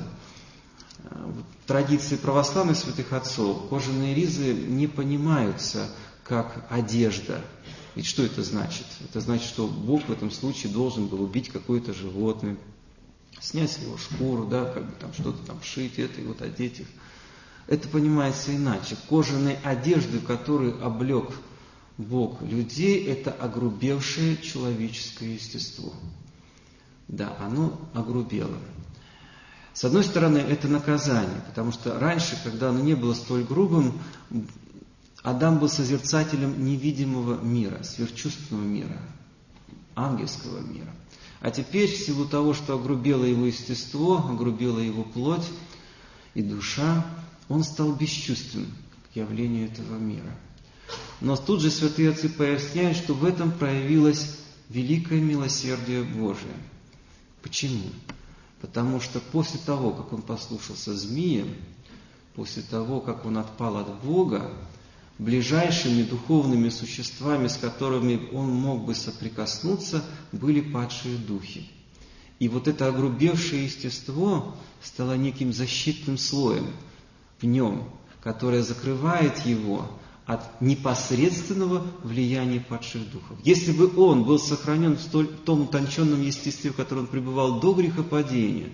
A: В традиции православных святых отцов кожаные ризы не понимаются как одежда. Ведь что это значит? Это значит, что Бог в этом случае должен был убить какое-то животное, снять его шкуру, да, как бы там что-то там шить, это и вот одеть их. Это понимается иначе. Кожаные одежды, которые облег Бог людей, это огрубевшее человеческое естество. Да, оно огрубело. С одной стороны, это наказание, потому что раньше, когда оно не было столь грубым, Адам был созерцателем невидимого мира, сверхчувственного мира, ангельского мира. А теперь, в силу того, что огрубело его естество, огрубела его плоть и душа, он стал бесчувственным к явлению этого мира. Но тут же святые отцы поясняют, что в этом проявилось великое милосердие Божие. Почему? Потому что после того, как он послушался змея, после того, как он отпал от Бога, ближайшими духовными существами, с которыми он мог бы соприкоснуться, были падшие духи. И вот это огрубевшее естество стало неким защитным слоем в нем, которое закрывает его от непосредственного влияния падших духов. Если бы он был сохранен в том утонченном естестве, в котором он пребывал до грехопадения,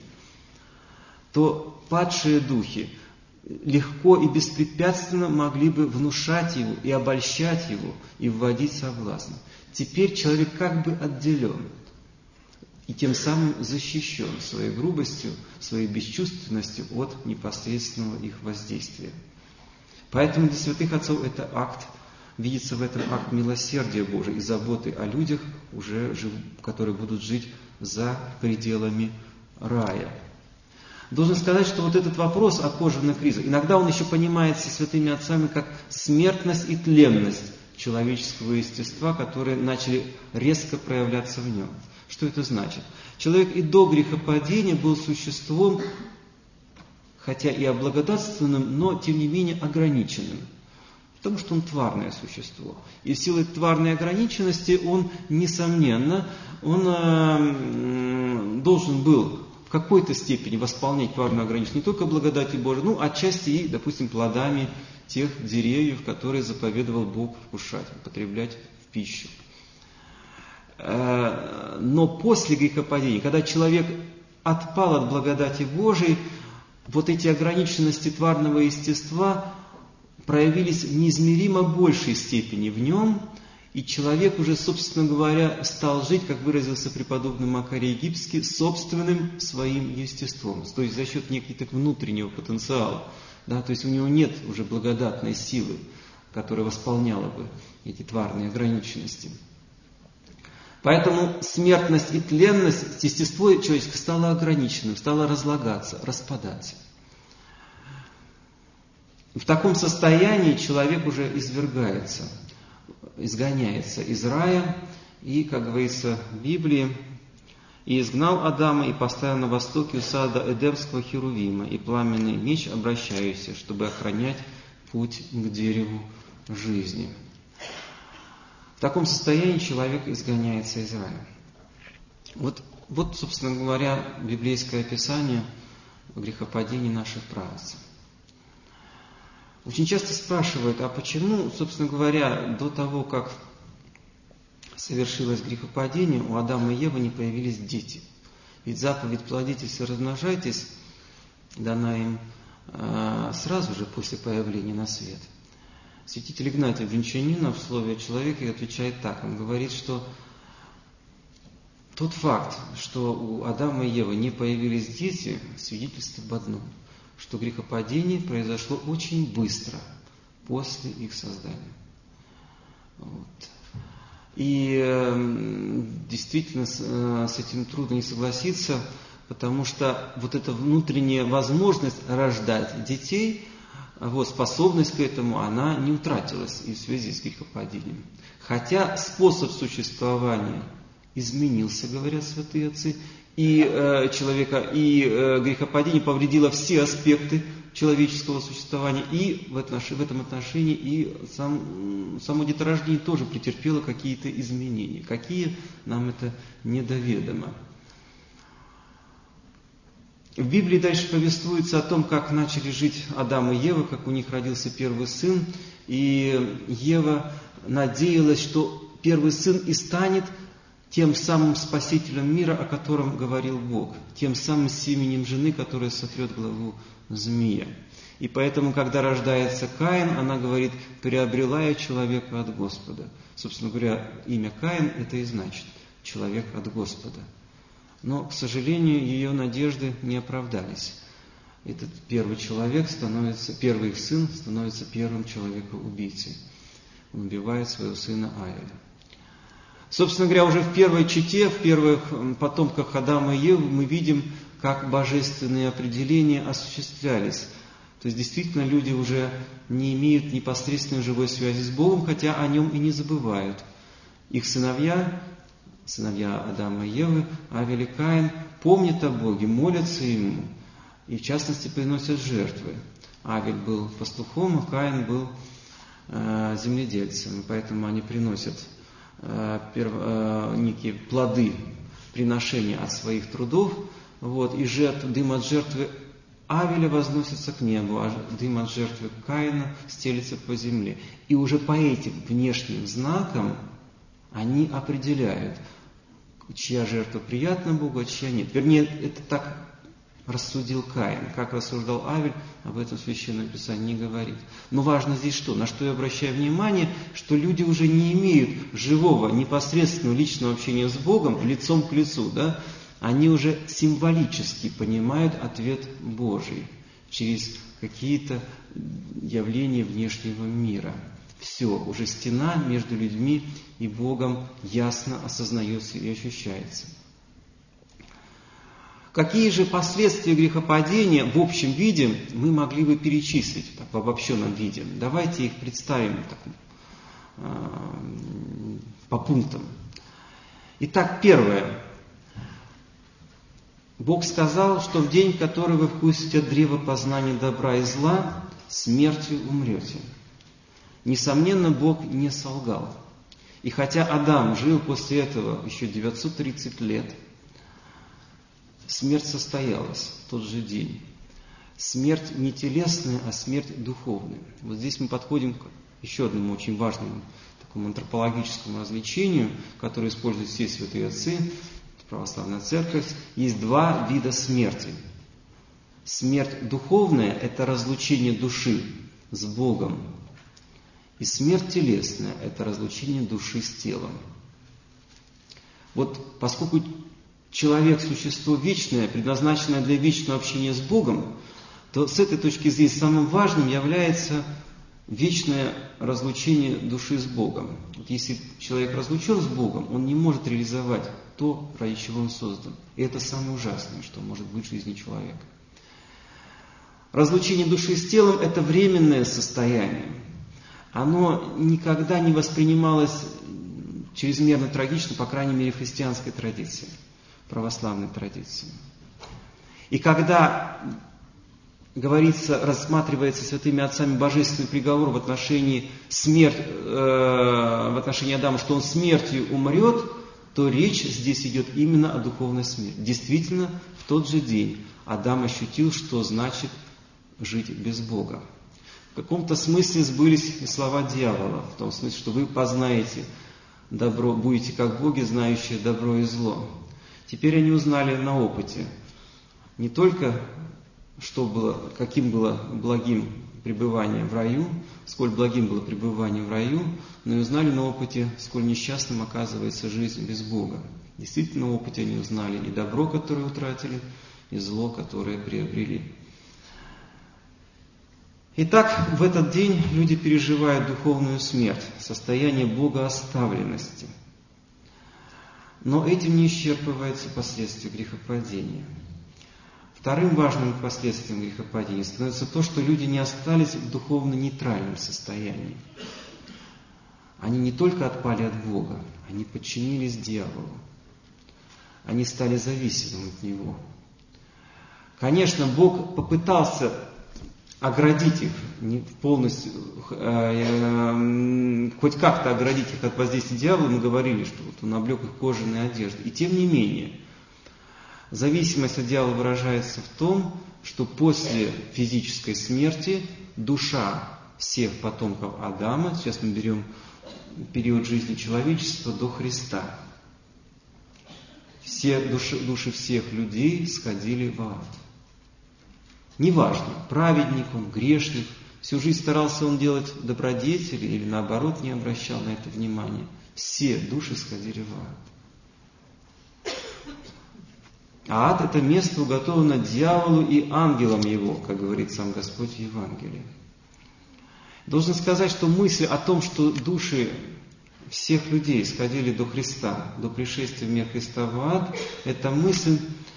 A: то падшие духи легко и беспрепятственно могли бы внушать его и обольщать его, и вводить в соблазн. Теперь человек как бы отделен и тем самым защищен своей грубостью, своей бесчувственностью от непосредственного их воздействия. Поэтому для святых отцов это акт, видится в этом акт милосердия Божия и заботы о людях, которые будут жить за пределами рая. Должен сказать, что вот этот вопрос о кожаных ризах, иногда он еще понимается святыми отцами как смертность и тленность человеческого естества, которые начали резко проявляться в нем. Что это значит? Человек и до грехопадения был существом, хотя и облагодатственным, но тем не менее ограниченным. Потому что он тварное существо. И в силу этой тварной ограниченности он, несомненно, должен был в какой-то степени восполнять тварную ограниченность не только благодатью Божией, но отчасти и, допустим, плодами тех деревьев, которые заповедовал Бог вкушать, употреблять в пищу. Но после грехопадения, когда человек отпал от благодати Божией, вот эти ограниченности тварного естества проявились в неизмеримо большей степени в нем, И человек уже, собственно говоря, стал жить, как выразился преподобный Макарий Египетский, собственным своим естеством, то есть за счет некого внутреннего потенциала. Да, то есть у него нет уже благодатной силы, которая восполняла бы эти тварные ограниченности. Поэтому смертность и тленность, естество человеческое стало ограниченным, стало разлагаться, распадаться. В таком состоянии человек уже извергается, изгоняется из рая, и, как говорится в Библии, «И изгнал Адама, и поставил на востоке у сада Эдемского херувима, и пламенный меч обращающийся, чтобы охранять путь к дереву жизни». В таком состоянии человек изгоняется из рая. Вот, собственно говоря, библейское описание грехопадения наших праотцев. Очень часто спрашивают, а почему, собственно говоря, до того, как совершилось грехопадение, у Адама и Евы не появились дети? Ведь заповедь «плодитесь и размножайтесь» дана им сразу же после появления на свет. Святитель Игнатий Бринчанина в слове о человеке отвечает так. Он говорит, что тот факт, что у Адама и Евы не появились дети, свидетельствует об одном, что грехопадение произошло очень быстро после их создания. Вот. И действительно с этим трудно не согласиться, потому что вот эта внутренняя возможность рождать детей, способность к этому, она не утратилась и в связи с грехопадением. Хотя способ существования изменился, говорят святые отцы, и грехопадение повредило все аспекты человеческого существования, и в этом отношении и само деторождение тоже претерпело какие-то изменения. Какие, нам это недоведомо. В Библии дальше повествуется о том, как начали жить Адам и Ева, как у них родился первый сын, и Ева надеялась, что первый сын и станет тем самым спасителем мира, о котором говорил Бог, тем самым семенем жены, которая сотрет главу змея. И поэтому, когда рождается Каин, она говорит: «Приобрела я человека от Господа». Собственно говоря, имя Каин это и значит «человек от Господа». Но, к сожалению, ее надежды не оправдались. Этот первый их сын становится первым человекоубийцей. Он убивает своего сына Авеля. Собственно говоря, уже в первой чете, в первых потомках Адама и Евы мы видим, как божественные определения осуществлялись. То есть, действительно, люди уже не имеют непосредственной живой связи с Богом, хотя о нем и не забывают. Их сыновья Адама и Евы, Авель и Каин, помнят о Боге, молятся Ему, и в частности приносят жертвы. Авель был пастухом, а Каин был земледельцем, и поэтому они приносят некие плоды приношения от своих трудов, и дым от жертвы Авеля возносится к небу, а дым от жертвы Каина стелится по земле. И уже по этим внешним знакам они определяют, чья жертва приятна Богу, а чья нет. Вернее, это так рассудил Каин. Как рассуждал Авель, об этом Священное Писание не говорит. Но важно здесь что? На что я обращаю внимание, что люди уже не имеют живого, непосредственного личного общения с Богом лицом к лицу. Да? Они уже символически понимают ответ Божий через какие-то явления внешнего мира. Все, уже стена между людьми и Богом ясно осознается и ощущается. Какие же последствия грехопадения в общем виде мы могли бы перечислить, так, в обобщенном виде? Давайте их представим так, по пунктам. Итак, первое. Бог сказал, что в день, в который вы вкусите от древа познания добра и зла, смертью умрете. Несомненно, Бог не солгал. И хотя Адам жил после этого еще 930 лет, смерть состоялась в тот же день. Смерть не телесная, а смерть духовная. Вот здесь мы подходим к еще одному очень важному такому антропологическому развлечению, которое используют все святые отцы, православная церковь. Есть два вида смерти. Смерть духовная – это разлучение души с Богом. И смерть телесная – это разлучение души с телом. Вот поскольку человек – существо вечное, предназначенное для вечного общения с Богом, то с этой точки зрения самым важным является вечное разлучение души с Богом. Вот если человек разлучен с Богом, он не может реализовать то, ради чего он создан. И это самое ужасное, что может быть в жизни человека. Разлучение души с телом – это временное состояние. Оно никогда не воспринималось чрезмерно трагично, по крайней мере, в христианской традиции, православной традиции. И когда рассматривается святыми отцами божественный приговор в отношении Адама, что он смертью умрет, то речь здесь идет именно о духовной смерти. Действительно, в тот же день Адам ощутил, что значит жить без Бога. В каком-то смысле сбылись и слова дьявола, в том смысле, что вы познаете добро, будете как боги, знающие добро и зло. Теперь они узнали на опыте не только, каким было благим пребывание в раю, сколь благим было пребывание в раю, но и узнали на опыте, сколь несчастным оказывается жизнь без Бога. Действительно, на опыте они узнали и добро, которое утратили, и зло, которое приобрели. Итак, в этот день люди переживают духовную смерть, состояние богооставленности. Но этим не исчерпываются последствия грехопадения. Вторым важным последствием грехопадения становится то, что люди не остались в духовно нейтральном состоянии. Они не только отпали от Бога, они подчинились дьяволу. Они стали зависимыми от него. Конечно, Бог попытался оградить их, полностью, хоть как-то оградить их от воздействия дьявола. Мы говорили, что вот он облег их кожаные одежды. И тем не менее, зависимость от дьявола выражается в том, что после физической смерти душа всех потомков Адама, сейчас мы берем период жизни человечества до Христа, все души всех людей сходили в ад. Неважно, праведник он, грешник, всю жизнь старался он делать добродетели или наоборот не обращал на это внимания. Все души сходили в ад. А ад – это место уготовано дьяволу и ангелам его, как говорит сам Господь в Евангелии. Должен сказать, что мысль о том, что души всех людей сходили до Христа, до пришествия в мир Христа в ад, эта мысль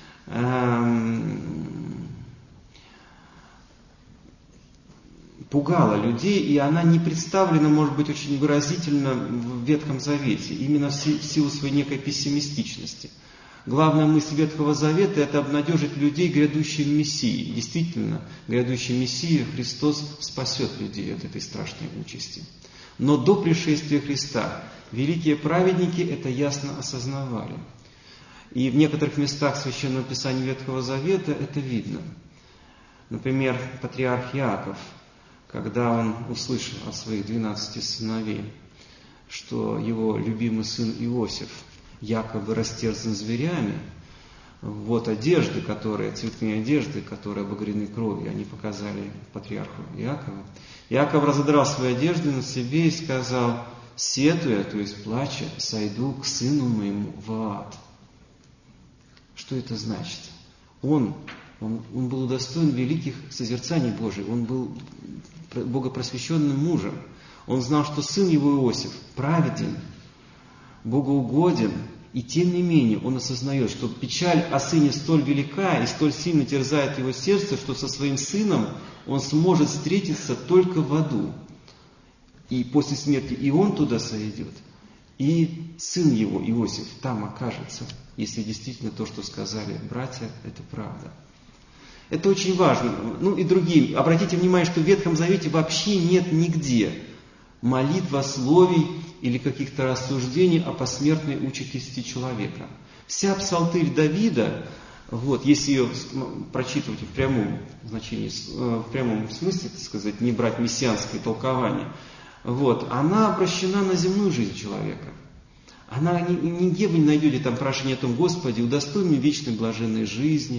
A: пугала людей, и она не представлена, может быть, очень выразительно в Ветхом Завете, именно в силу своей некой пессимистичности. Главная мысль Ветхого Завета – это обнадежить людей грядущим Мессией. Действительно, грядущий Мессия, Христос, спасет людей от этой страшной участи. Но до пришествия Христа великие праведники это ясно осознавали. И в некоторых местах Священного Писания Ветхого Завета это видно. Например, патриарх Иаков, когда он услышал от своих 12 сыновей, что его любимый сын Иосиф якобы растерзан зверями, вот одежды, цветные одежды, которые обогрены кровью, они показали патриарху Иакову. Иаков разодрал свои одежды на себе и сказал: «Сетуя, то есть плача, сойду к сыну моему в ад». Что это значит? Он был удостоен великих созерцаний Божьих, он был богопросвященным мужем. Он знал, что сын его Иосиф праведен, богоугоден, и тем не менее он осознает, что печаль о сыне столь велика и столь сильно терзает его сердце, что со своим сыном он сможет встретиться только в аду. И после смерти и он туда сойдет, и сын его, Иосиф, там окажется, если действительно то, что сказали братья, это правда. Это очень важно. И другие. Обратите внимание, что в Ветхом Завете вообще нет нигде молитвословий или каких-то рассуждений о посмертной участи человека. Вся псалтырь Давида, если ее прочитывать в прямом значении, в прямом смысле, так сказать, не брать мессианское толкование, она обращена на земную жизнь человека. Она нигде вы не найдете там прошение о том: Господи, удостой мне вечной блаженной жизни,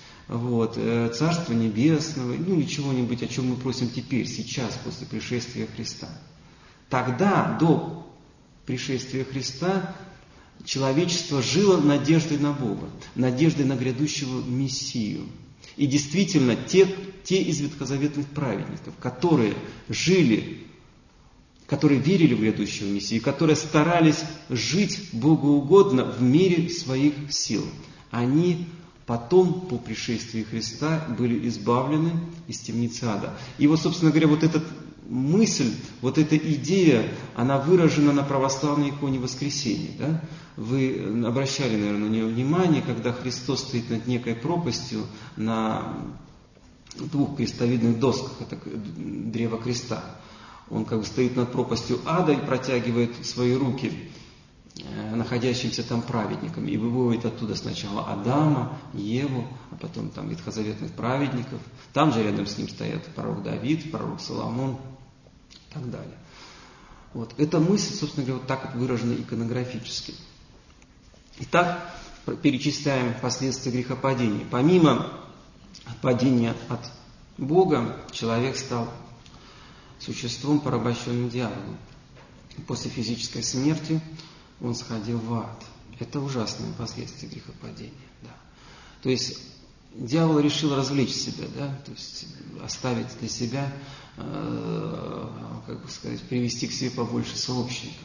A: Царства Небесного, или чего-нибудь, о чем мы просим теперь, сейчас, после пришествия Христа. тогда, до пришествия Христа, человечество жило надеждой на Бога, надеждой на грядущего Мессию. И действительно, те из ветхозаветных праведников, которые жили, которые верили в грядущего Мессию, которые старались жить богоугодно в мере своих сил, они потом, по пришествии Христа, были избавлены из темницы ада. И вот, собственно говоря, вот эта мысль, вот эта идея, она выражена на православной иконе Воскресения. Да? Вы обращали, наверное, на нее внимание, когда Христос стоит над некой пропастью на двух крестовидных досках, это древо креста. Он как бы стоит над пропастью ада и протягивает свои руки находящимся там праведникам и выводит оттуда сначала Адама, Еву, а потом там ветхозаветных праведников. Там же рядом с ним стоят пророк Давид, пророк Соломон и так далее. Вот. Эта мысль, собственно говоря, вот так вот выражена иконографически. Итак, перечисляем последствия грехопадения. Помимо падения от Бога, человек стал существом, порабощенным дьяволом. После физической смерти он сходил в ад. Это ужасные последствия грехопадения. Да. То есть дьявол решил развлечь себя, да? То есть оставить для себя, как бы сказать, привести к себе побольше сообщников.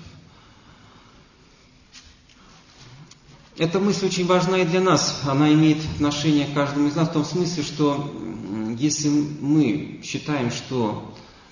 A: Эта мысль очень важна и для нас. Она имеет отношение к каждому из нас в том смысле, что если мы считаем, что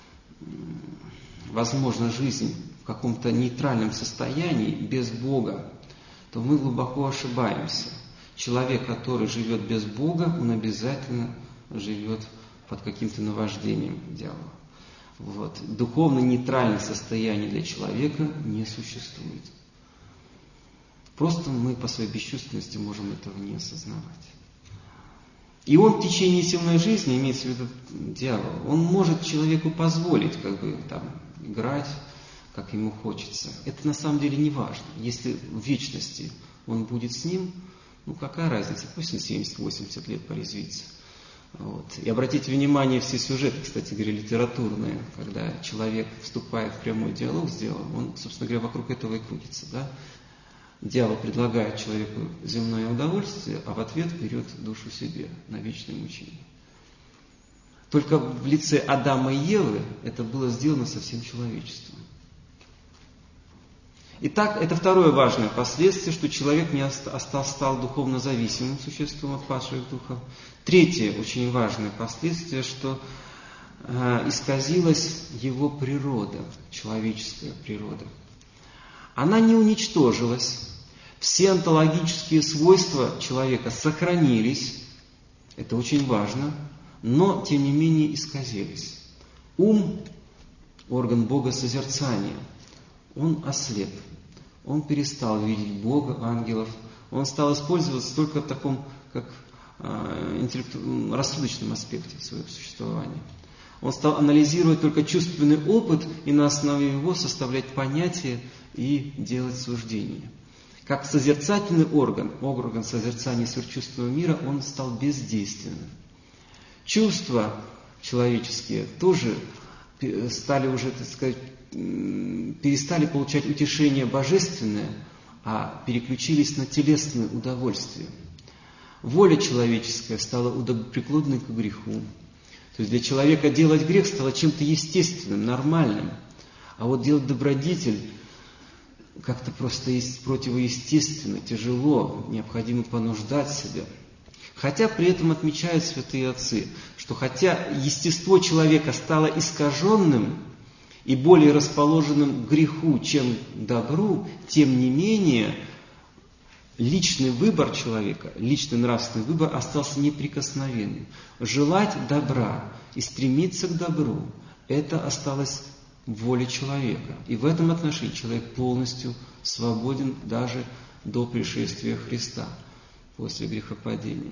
A: возможна жизнь в каком-то нейтральном состоянии, без Бога, то мы глубоко ошибаемся. Человек, который живет без Бога, он обязательно живет под каким-то наваждением дьявола. Вот. Духовно нейтральное состояние для человека не существует. Просто мы по своей бесчувственности можем этого не осознавать. И он в течение земной жизни, имеется в виду дьявол, он может человеку позволить как бы там играть, как ему хочется. Это на самом деле не важно. Если в вечности он будет с ним, ну какая разница, пусть он 70-80 лет порезвится. Вот. И обратите внимание, все сюжеты, кстати говоря, литературные, когда человек вступает в прямой диалог с дьяволом, он, собственно говоря, вокруг этого и крутится. Да? Дьявол предлагает человеку земное удовольствие, а в ответ берет душу себе на вечное мучение. Только в лице Адама и Евы это было сделано со всем человечеством. Итак, это второе важное последствие, что человек не стал духовно зависимым существом от падших духов. Третье очень важное последствие, что исказилась его природа, человеческая природа. Она не уничтожилась. Все онтологические свойства человека сохранились. Это очень важно. Но, тем не менее, исказились. Ум, орган богосозерцания, он ослеп. Он перестал видеть Бога, ангелов. Он стал использоваться только в таком, как рассудочном аспекте своего существования. Он стал анализировать только чувственный опыт и на основе его составлять понятия и делать суждения. Как созерцательный орган созерцания сверхчувственного мира, он стал бездейственным. Чувства человеческие тоже стали уже, так сказать, перестали получать утешение божественное, а переключились на телесные удовольствия. Воля человеческая стала удобопреклонной к греху. То есть для человека делать грех стало чем-то естественным, нормальным. А вот делать добродетель как-то просто противоестественно, тяжело, необходимо понуждать себя. Хотя при этом отмечают святые отцы, что хотя естество человека стало искаженным и более расположенным к греху, чем к добру, тем не менее личный выбор человека, личный нравственный выбор остался неприкосновенным. Желать добра и стремиться к добру – это осталось воле человека. И в этом отношении человек полностью свободен даже до пришествия Христа, после грехопадения.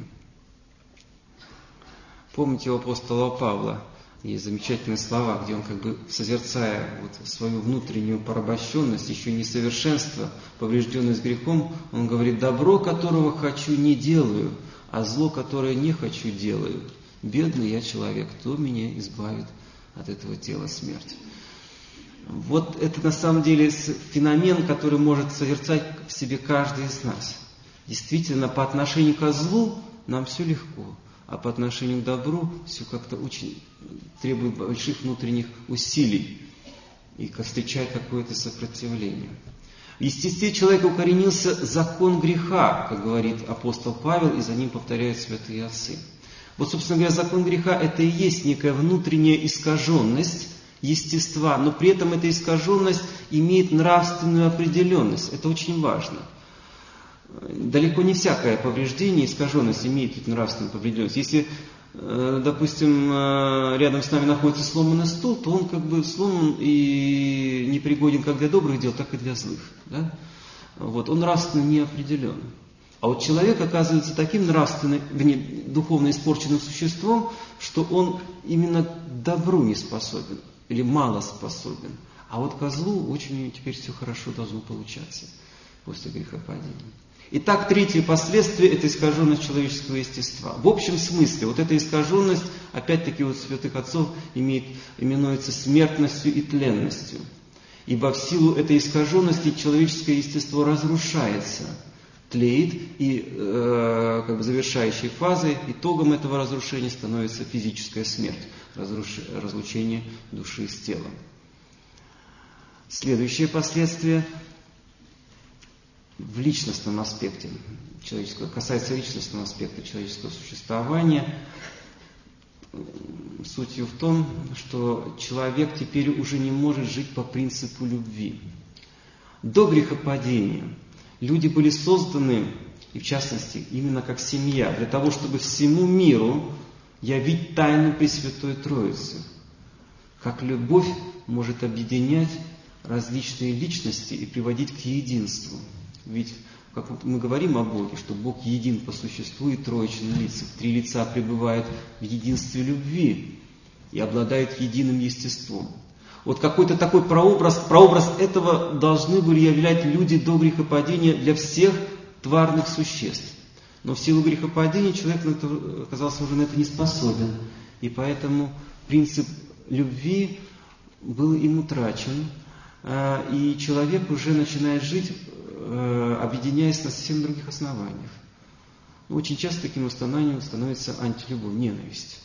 A: Помните у апостола Павла есть замечательные слова, где он, как бы созерцая вот свою внутреннюю порабощенность, еще несовершенство, поврежденность грехом, он говорит: добро, которого хочу, не делаю, а зло, которое не хочу, делаю. Бедный я человек, кто меня избавит от этого тела смерти? Вот это на самом деле феномен, который может созерцать в себе каждый из нас. Действительно, по отношению к злу нам все легко, а по отношению к добру все как-то очень требует больших внутренних усилий и встречает какое-то сопротивление. В естестве человека укоренился закон греха, как говорит апостол Павел, и за ним повторяют святые отцы. Вот, собственно говоря, закон греха – это и есть некая внутренняя искаженность естества, но при этом эта искаженность имеет нравственную определенность. Это очень важно. Далеко не всякое повреждение, искаженность имеет эту нравственную определенность. Если, допустим, рядом с нами находится сломанный стул, то он как бы сломан и непригоден как для добрых дел, так и для злых. Да? Вот, он нравственно не определен. А вот человек оказывается таким нравственно, духовно испорченным существом, что он именно к добру не способен или мало способен. А вот ко злу очень теперь все хорошо должно получаться после грехопадения. Итак, третье последствие – это искаженность человеческого естества. В общем смысле, вот эта искаженность, опять-таки у святых отцов, именуется смертностью и тленностью. Ибо в силу этой искаженности человеческое естество разрушается, тлеет, и завершающей фазой, итогом этого разрушения становится физическая смерть, разлучение души с телом. Следующее последствие в личностном аспекте человеческого, касается личностного аспекта человеческого существования. Сутью в том, что человек теперь уже не может жить по принципу любви. До грехопадения люди были созданы, и в частности, именно как семья, для того, чтобы всему миру явить тайну Пресвятой Троицы. Как любовь может объединять различные личности и приводить к единству. Ведь, как мы говорим о Боге, что Бог един по существу и троичен лицах. Три лица пребывают в единстве любви и обладают единым естеством. Вот какой-то такой прообраз этого должны были являть люди до грехопадения для всех тварных существ. Но в силу грехопадения человек оказался уже на это не способен. И поэтому принцип любви был им утрачен. И человек уже начинает жить, объединяясь на совсем других основаниях. Очень часто таким основанием становится антилюбовь, ненависть.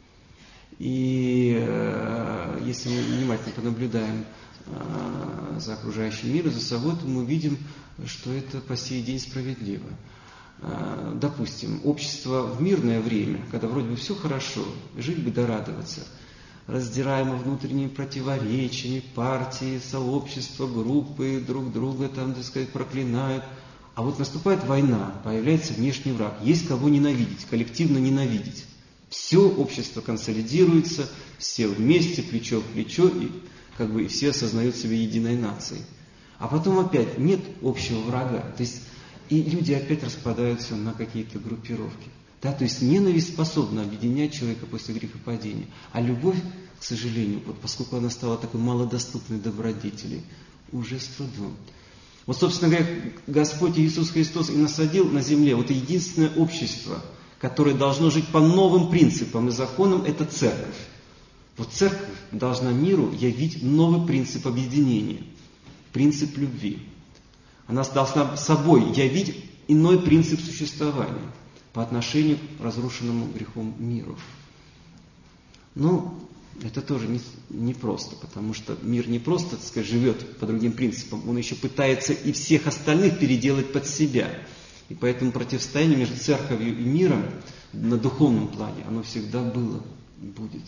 A: И если мы внимательно понаблюдаем за окружающим миром, за собой, то мы видим, что это по сей день справедливо. Допустим, общество в мирное время, когда вроде бы все хорошо, жить бы да радоваться, раздираемо внутренними противоречиями, партии, сообщества, группы друг друга там, так сказать, проклинают. А вот наступает война, появляется внешний враг, есть кого ненавидеть, коллективно ненавидеть. Все общество консолидируется, все вместе, плечо к плечу, и все осознают себя единой нацией. А потом опять нет общего врага. То есть и люди опять распадаются на какие-то группировки. Да, то есть ненависть способна объединять человека после грехопадения. А любовь, к сожалению, вот поскольку она стала такой малодоступной добродетелью, уже с трудом. Вот, собственно говоря, Господь Иисус Христос и насадил на земле вот единственное общество, которое должно жить по новым принципам и законам, это церковь. Вот церковь должна миру явить новый принцип объединения, принцип любви. Она должна собой явить иной принцип существования по отношению к разрушенному грехом миру. Но это тоже не просто, потому что мир не просто, так сказать, живет по другим принципам, он еще пытается и всех остальных переделать под себя. И поэтому противостояние между церковью и миром на духовном плане, оно всегда было и будет.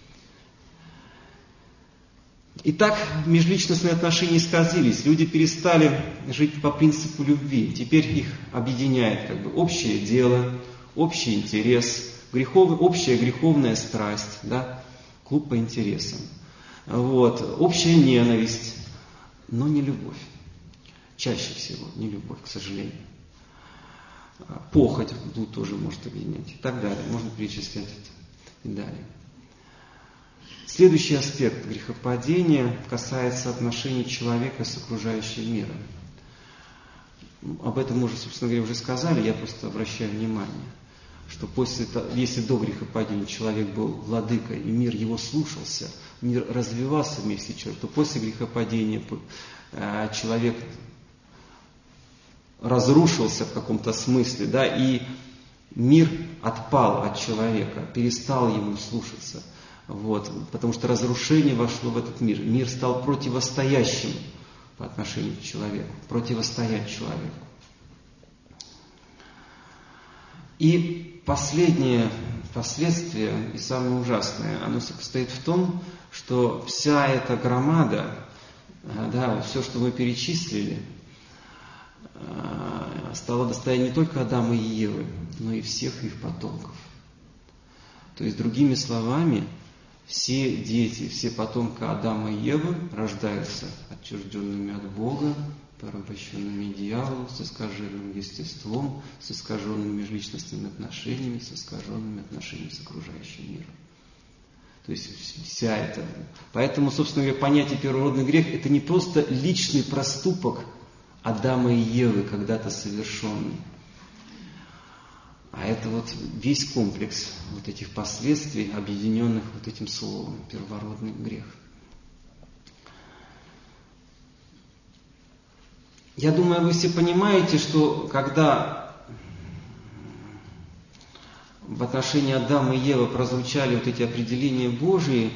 A: Итак, межличностные отношения исказились, люди перестали жить по принципу любви. Теперь их объединяет общее дело, общий интерес, общая греховная страсть, да, клуб по интересам. Вот, общая ненависть, но не любовь. Чаще всего не любовь, к сожалению. Похоть тут тоже может объединять и так далее. Можно перечислять это и далее. Следующий аспект грехопадения касается отношений человека с окружающим миром. Об этом мы уже, собственно говоря, уже сказали, я просто обращаю внимание, что если до грехопадения человек был владыкой, и мир его слушался, мир развивался вместе с человеком, то после грехопадения человек разрушился в каком-то смысле, да, и мир отпал от человека, перестал ему слушаться. Вот, потому что разрушение вошло в этот мир. Мир стал противостоящим по отношению к человеку, противостоять человеку. И последнее последствие, и самое ужасное, оно состоит в том, что вся эта громада, да, все, что мы перечислили, стало достоянием не только Адама и Евы, но и всех их потомков. То есть, другими словами, все дети, все потомки Адама и Евы рождаются отчужденными от Бога, порабощенными дьяволом, с искаженным естеством, с искаженными межличностными отношениями, с искаженными отношениями с окружающим миром. То есть вся эта... Поэтому, собственно говоря, понятие первородный грех – это не просто личный проступок Адама и Евы, когда-то совершенный, а это вот весь комплекс вот этих последствий, объединенных вот этим словом первородный грех. Я думаю, вы все понимаете, что когда в отношении Адама и Евы прозвучали вот эти определения Божьи,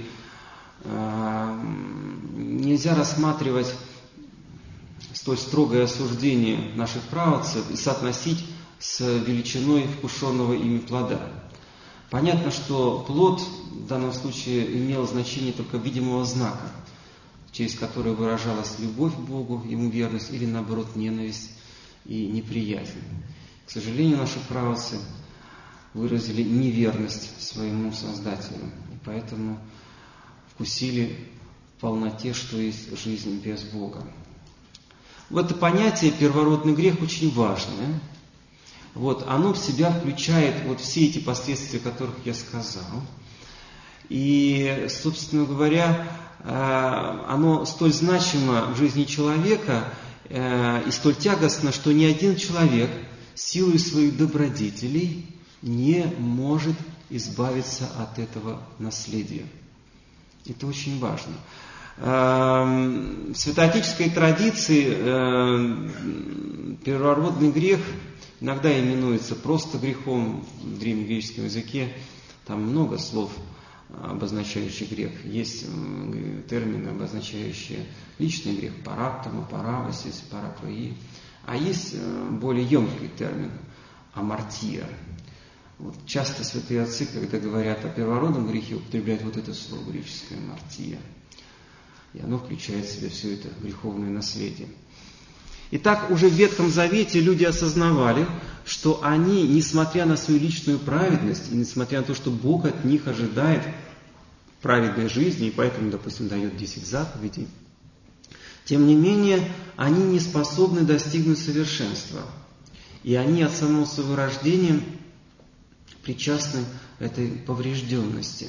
A: нельзя рассматривать столь строгое осуждение наших праотцев и соотносить с величиной вкушенного ими плода. Понятно, что плод в данном случае имел значение только видимого знака, через который выражалась любовь к Богу, Ему верность, или наоборот ненависть и неприязнь. К сожалению, наши праотцы выразили неверность своему Создателю, и поэтому вкусили в полноте, что есть жизнь без Бога. Вот это понятие первородный грех очень важное. Вот, оно в себя включает вот все эти последствия, о которых я сказал. И, собственно говоря, оно столь значимо в жизни человека и столь тягостно, что ни один человек силой своих добродетелей не может избавиться от этого наследия. Это очень важно. В святоотеческой традиции первородный грех иногда именуется просто грехом в древнегреческом языке. Там много слов, обозначающих грех. Есть термины, обозначающие личный грех, параптома, паравасис, парапои. А есть более емкий термин амартия. Вот часто святые отцы, когда говорят о первородном грехе, употребляют вот это слово греческое амартия. И оно включает в себя все это греховное наследие. Итак, уже в Ветхом Завете люди осознавали, что они, несмотря на свою личную праведность, и несмотря на то, что Бог от них ожидает праведной жизни, и поэтому, допустим, дает 10 заповедей, тем не менее, они не способны достигнуть совершенства. И они от самого своего рождения причастны этой поврежденности.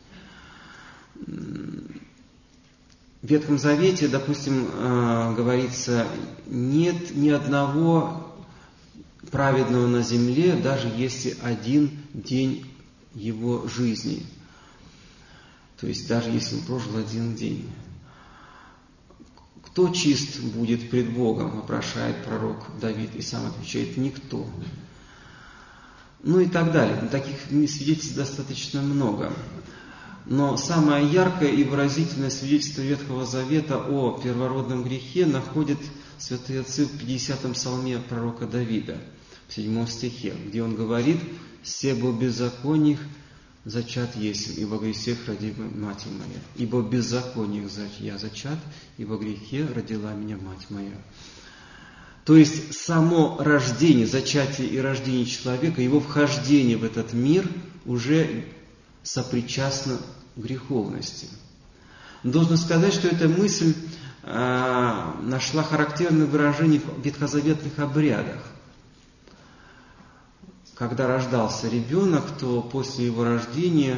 A: В Ветхом Завете, допустим, говорится, нет ни одного праведного на земле, даже если один день его жизни. То есть даже если он прожил один день. Кто чист будет пред Богом, вопрошает пророк Давид, и сам отвечает: никто. Ну и так далее. Таких свидетельств достаточно много. Но самое яркое и выразительное свидетельство Ветхого Завета о первородном грехе находят святые отцы в 50-м псалме пророка Давида, в 7 стихе, где он говорит: «Себо беззаконних зачат есть, и во грехе родила мать моя. Ибо в беззакониях я зачат, и во грехе родила меня мать моя». То есть само рождение, зачатие и рождение человека, его вхождение в этот мир уже сопричастно греховности. Должен сказать, что эта мысль нашла характерное выражение в ветхозаветных обрядах. Когда рождался ребенок, то после его рождения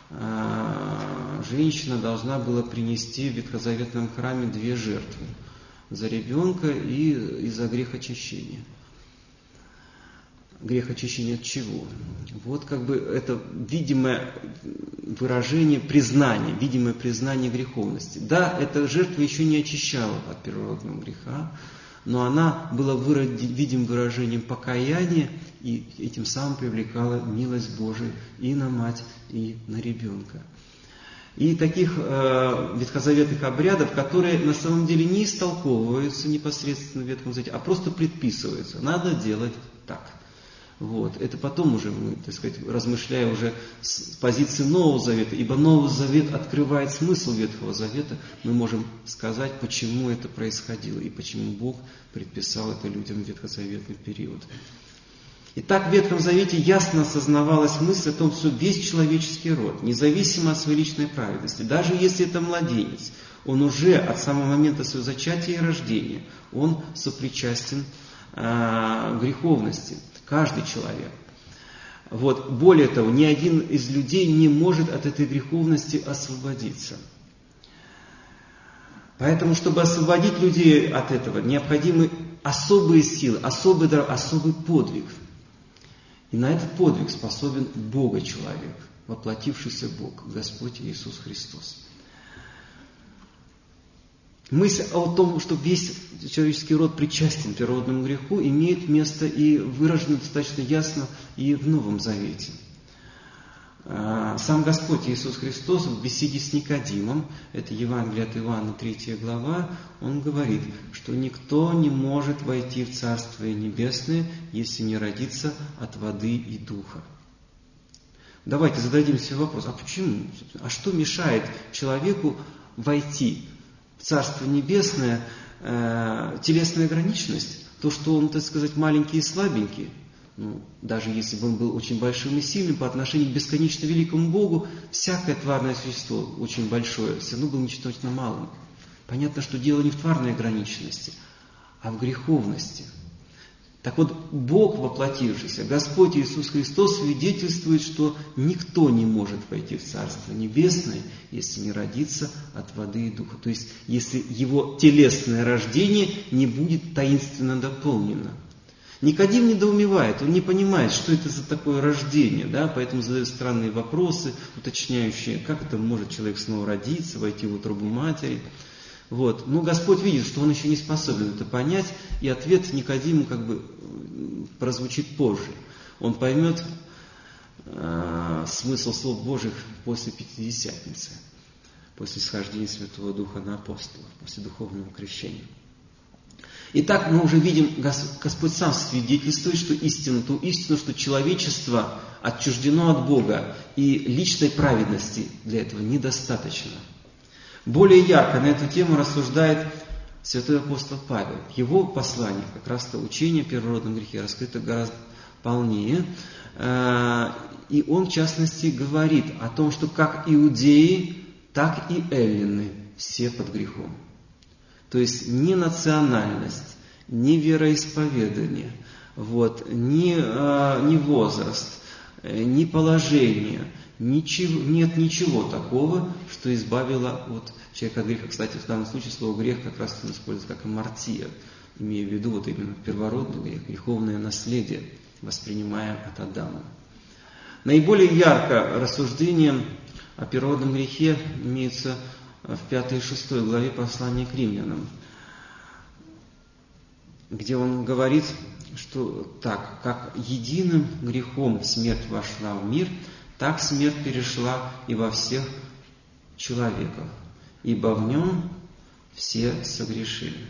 A: женщина должна была принести в ветхозаветном храме 2 жертвы: за ребенка и за грех очищения. Грех очищения от чего? Вот как бы это видимое выражение признания, видимое признание греховности. Да, эта жертва еще не очищала от первородного греха, но она была видимым выражением покаяния и этим самым привлекала милость Божию и на мать, и на ребенка. И таких ветхозаветных обрядов, которые на самом деле не истолковываются непосредственно в Ветхом Завете, а просто предписываются. Надо делать так. Вот. Это потом уже мы, так сказать, размышляя уже с позиции Нового Завета, ибо Новый Завет открывает смысл Ветхого Завета, мы можем сказать, почему это происходило и почему Бог предписал это людям в ветхозаветный период. Итак, в Ветхом Завете ясно осознавалась мысль о том, что весь человеческий род, независимо от своей личной праведности, даже если это младенец, он уже от самого момента своего зачатия и рождения, он сопричастен к греховности. Каждый человек. Вот. Более того, ни один из людей не может от этой греховности освободиться. Поэтому, чтобы освободить людей от этого, необходимы особые силы, особый подвиг. И на этот подвиг способен Бога-человек, воплотившийся Бог, Господь Иисус Христос. Мысль о том, что весь человеческий род причастен к первородному греху, имеет место и выражена достаточно ясно и в Новом Завете. Сам Господь Иисус Христос в беседе с Никодимом, это Евангелие от Иоанна, 3 глава, Он говорит, что никто не может войти в Царствие Небесное, если не родится от воды и духа. Давайте зададим себе вопрос, а почему? А что мешает человеку войти в Царство Небесное? Телесная ограниченность, то, что он, так сказать, маленький и слабенький, даже если бы он был очень большим и сильным по отношению к бесконечно великому Богу, всякое тварное существо очень большое все равно было ничтожно малым. Понятно, что дело не в тварной ограниченности, а в греховности. Так вот, Бог воплотившийся, Господь Иисус Христос свидетельствует, что никто не может войти в Царство Небесное, если не родится от воды и духа. То есть, если его телесное рождение не будет таинственно дополнено. Никодим недоумевает, он не понимает, что это за такое рождение, да? Поэтому задает странные вопросы, уточняющие, как это может человек снова родиться, войти в утробу матери. Вот. Но Господь видит, что он еще не способен это понять, и ответ Никодиму как бы прозвучит позже. Он поймет смысл слов Божьих после Пятидесятницы, после схождения Святого Духа на апостолов, после духовного крещения. Итак, мы уже видим, Господь сам свидетельствует, что ту истину, что человечество отчуждено от Бога, и личной праведности для этого недостаточно. Более ярко на эту тему рассуждает святой апостол Павел. В его послании как раз-то учение о первородном грехе раскрыто гораздо полнее. И он, в частности, говорит о том, что как иудеи, так и эллины все под грехом. То есть ни национальность, ни вероисповедание, ни возраст, ни положение, нет ничего такого, что избавило от человека от греха. Кстати, в данном случае слово грех как раз используется как амартия, имея в виду именно первородный грех, греховное наследие, воспринимаемое от Адама. Наиболее ярко рассуждение о первородном грехе имеется в 5 и 6 главе послания к римлянам, где он говорит, что так, как единым грехом смерть вошла в мир, так смерть перешла и во всех человеков, ибо в нем все согрешили.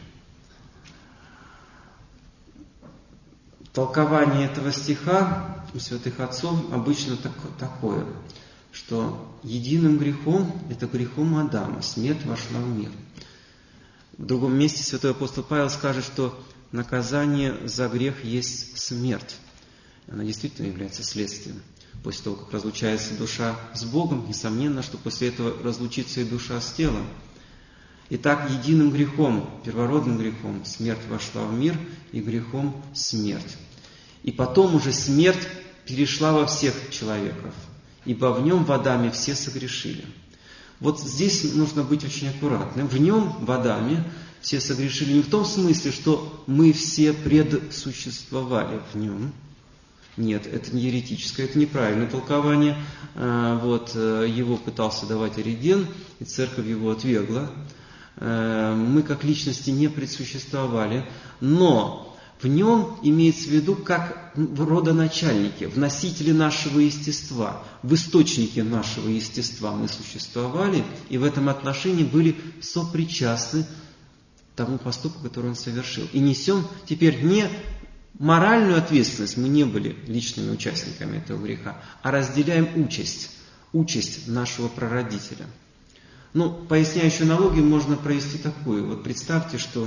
A: Толкование этого стиха у святых отцов обычно такое, что единым грехом, это грехом Адама, смерть вошла в мир. В другом месте святой апостол Павел скажет, что наказание за грех есть смерть. Она действительно является следствием. После того, как разлучается душа с Богом, несомненно, что после этого разлучится и душа с телом. Итак, единым грехом, первородным грехом, смерть вошла в мир, и грехом смерть. И потом уже смерть перешла во всех человеков, ибо в нем, в Адаме, все согрешили. Вот здесь нужно быть очень аккуратным. В нем, в Адаме, все согрешили не в том смысле, что мы все предсуществовали в нем, Нет, это не еретическое, это неправильное толкование. Его пытался давать Ориген, и церковь его отвергла. Мы как личности не предсуществовали, но в нем имеется в виду как родоначальники, в носители нашего естества, в источнике нашего естества мы существовали, и в этом отношении были сопричастны тому поступку, который он совершил. И несем теперь не моральную ответственность, мы не были личными участниками этого греха, а разделяем участь нашего прародителя. Поясняющую аналогию можно провести такую. Вот представьте, что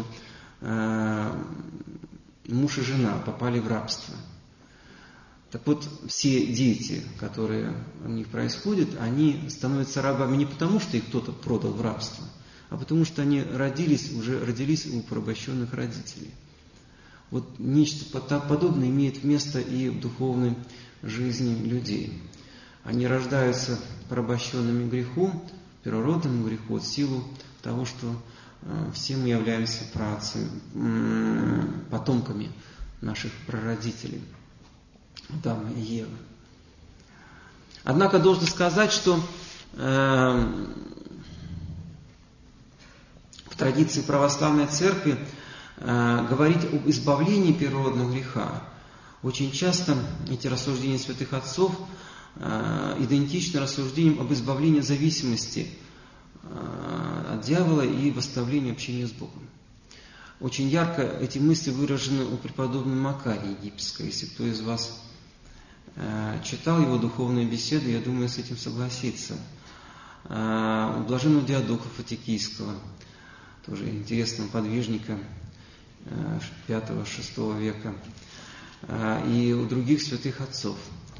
A: муж и жена попали в рабство. Так вот, все дети, которые у них происходят, они становятся рабами не потому, что их кто-то продал в рабство, а потому что они родились у порабощенных родителей. Вот нечто подобное имеет место и в духовной жизни людей. Они рождаются порабощенными грехом, первородному греху, в силу того, что все мы являемся потомками наших прародителей, Адама и Евы. Однако должен сказать, что в традиции православной церкви говорить об избавлении первородного греха. Очень часто эти рассуждения святых отцов идентичны рассуждениям об избавлении зависимости от дьявола и восстановлении общения с Богом. Очень ярко эти мысли выражены у преподобного Макария Египетского. Если кто из вас читал его духовные беседы, я думаю, с этим согласится. У блаженного Диадока Фатикийского, тоже интересного подвижника 5-6 века, и у других святых отцов.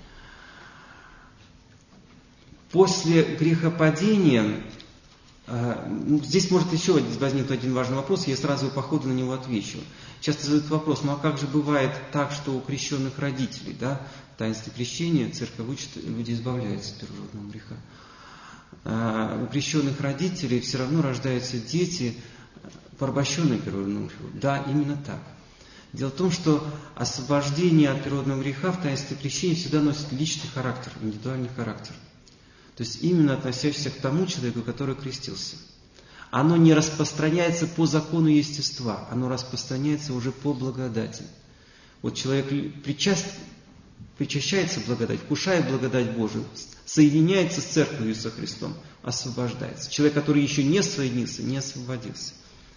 A: После грехопадения, здесь может еще возникнуть один важный вопрос, я сразу по ходу на него отвечу. Часто задают вопрос, а как же бывает так, что у крещенных родителей, в таинстве крещения церковь учит, люди избавляются от первородного греха. У крещенных родителей все равно рождаются дети, порабощенные первородным грехом. Да, именно так. Дело в том, что освобождение от первородного греха в таинстве крещения всегда носит личный характер, индивидуальный характер. То есть именно относящийся к тому человеку, который крестился. Оно не распространяется по закону естества, оно распространяется уже по благодати. Вот человек причащается благодать, вкушает благодать Божию, соединяется с церковью, со Христом, освобождается. Человек, который еще не соединился, не освободился.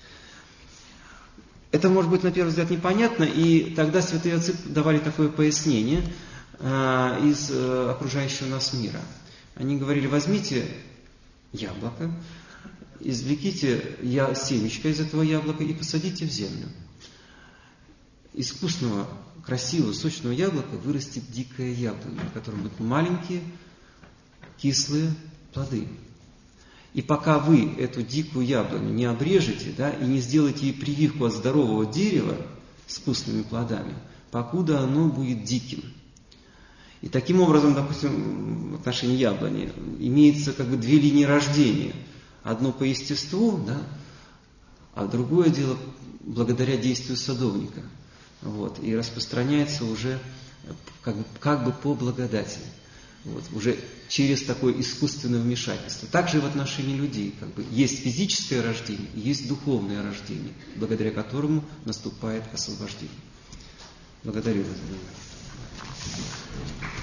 A: Это может быть на первый взгляд непонятно, и тогда святые отцы давали такое пояснение из окружающего нас мира. Они говорили: возьмите яблоко, извлеките семечко из этого яблока и посадите в землю. Из вкусного, красивого, сочного яблока вырастет дикое яблоко, на котором будут маленькие, кислые плоды. И пока вы эту дикую яблоню не обрежете, и не сделаете ей прививку от здорового дерева с вкусными плодами, покуда оно будет диким. И таким образом, допустим, в отношении яблони имеется две линии рождения. Одно по естеству, а другое дело благодаря действию садовника. И распространяется уже как бы по благодати. Уже через такое искусственное вмешательство. Также и в отношении людей. Есть физическое рождение, есть духовное рождение, благодаря которому наступает освобождение. Благодарю вас.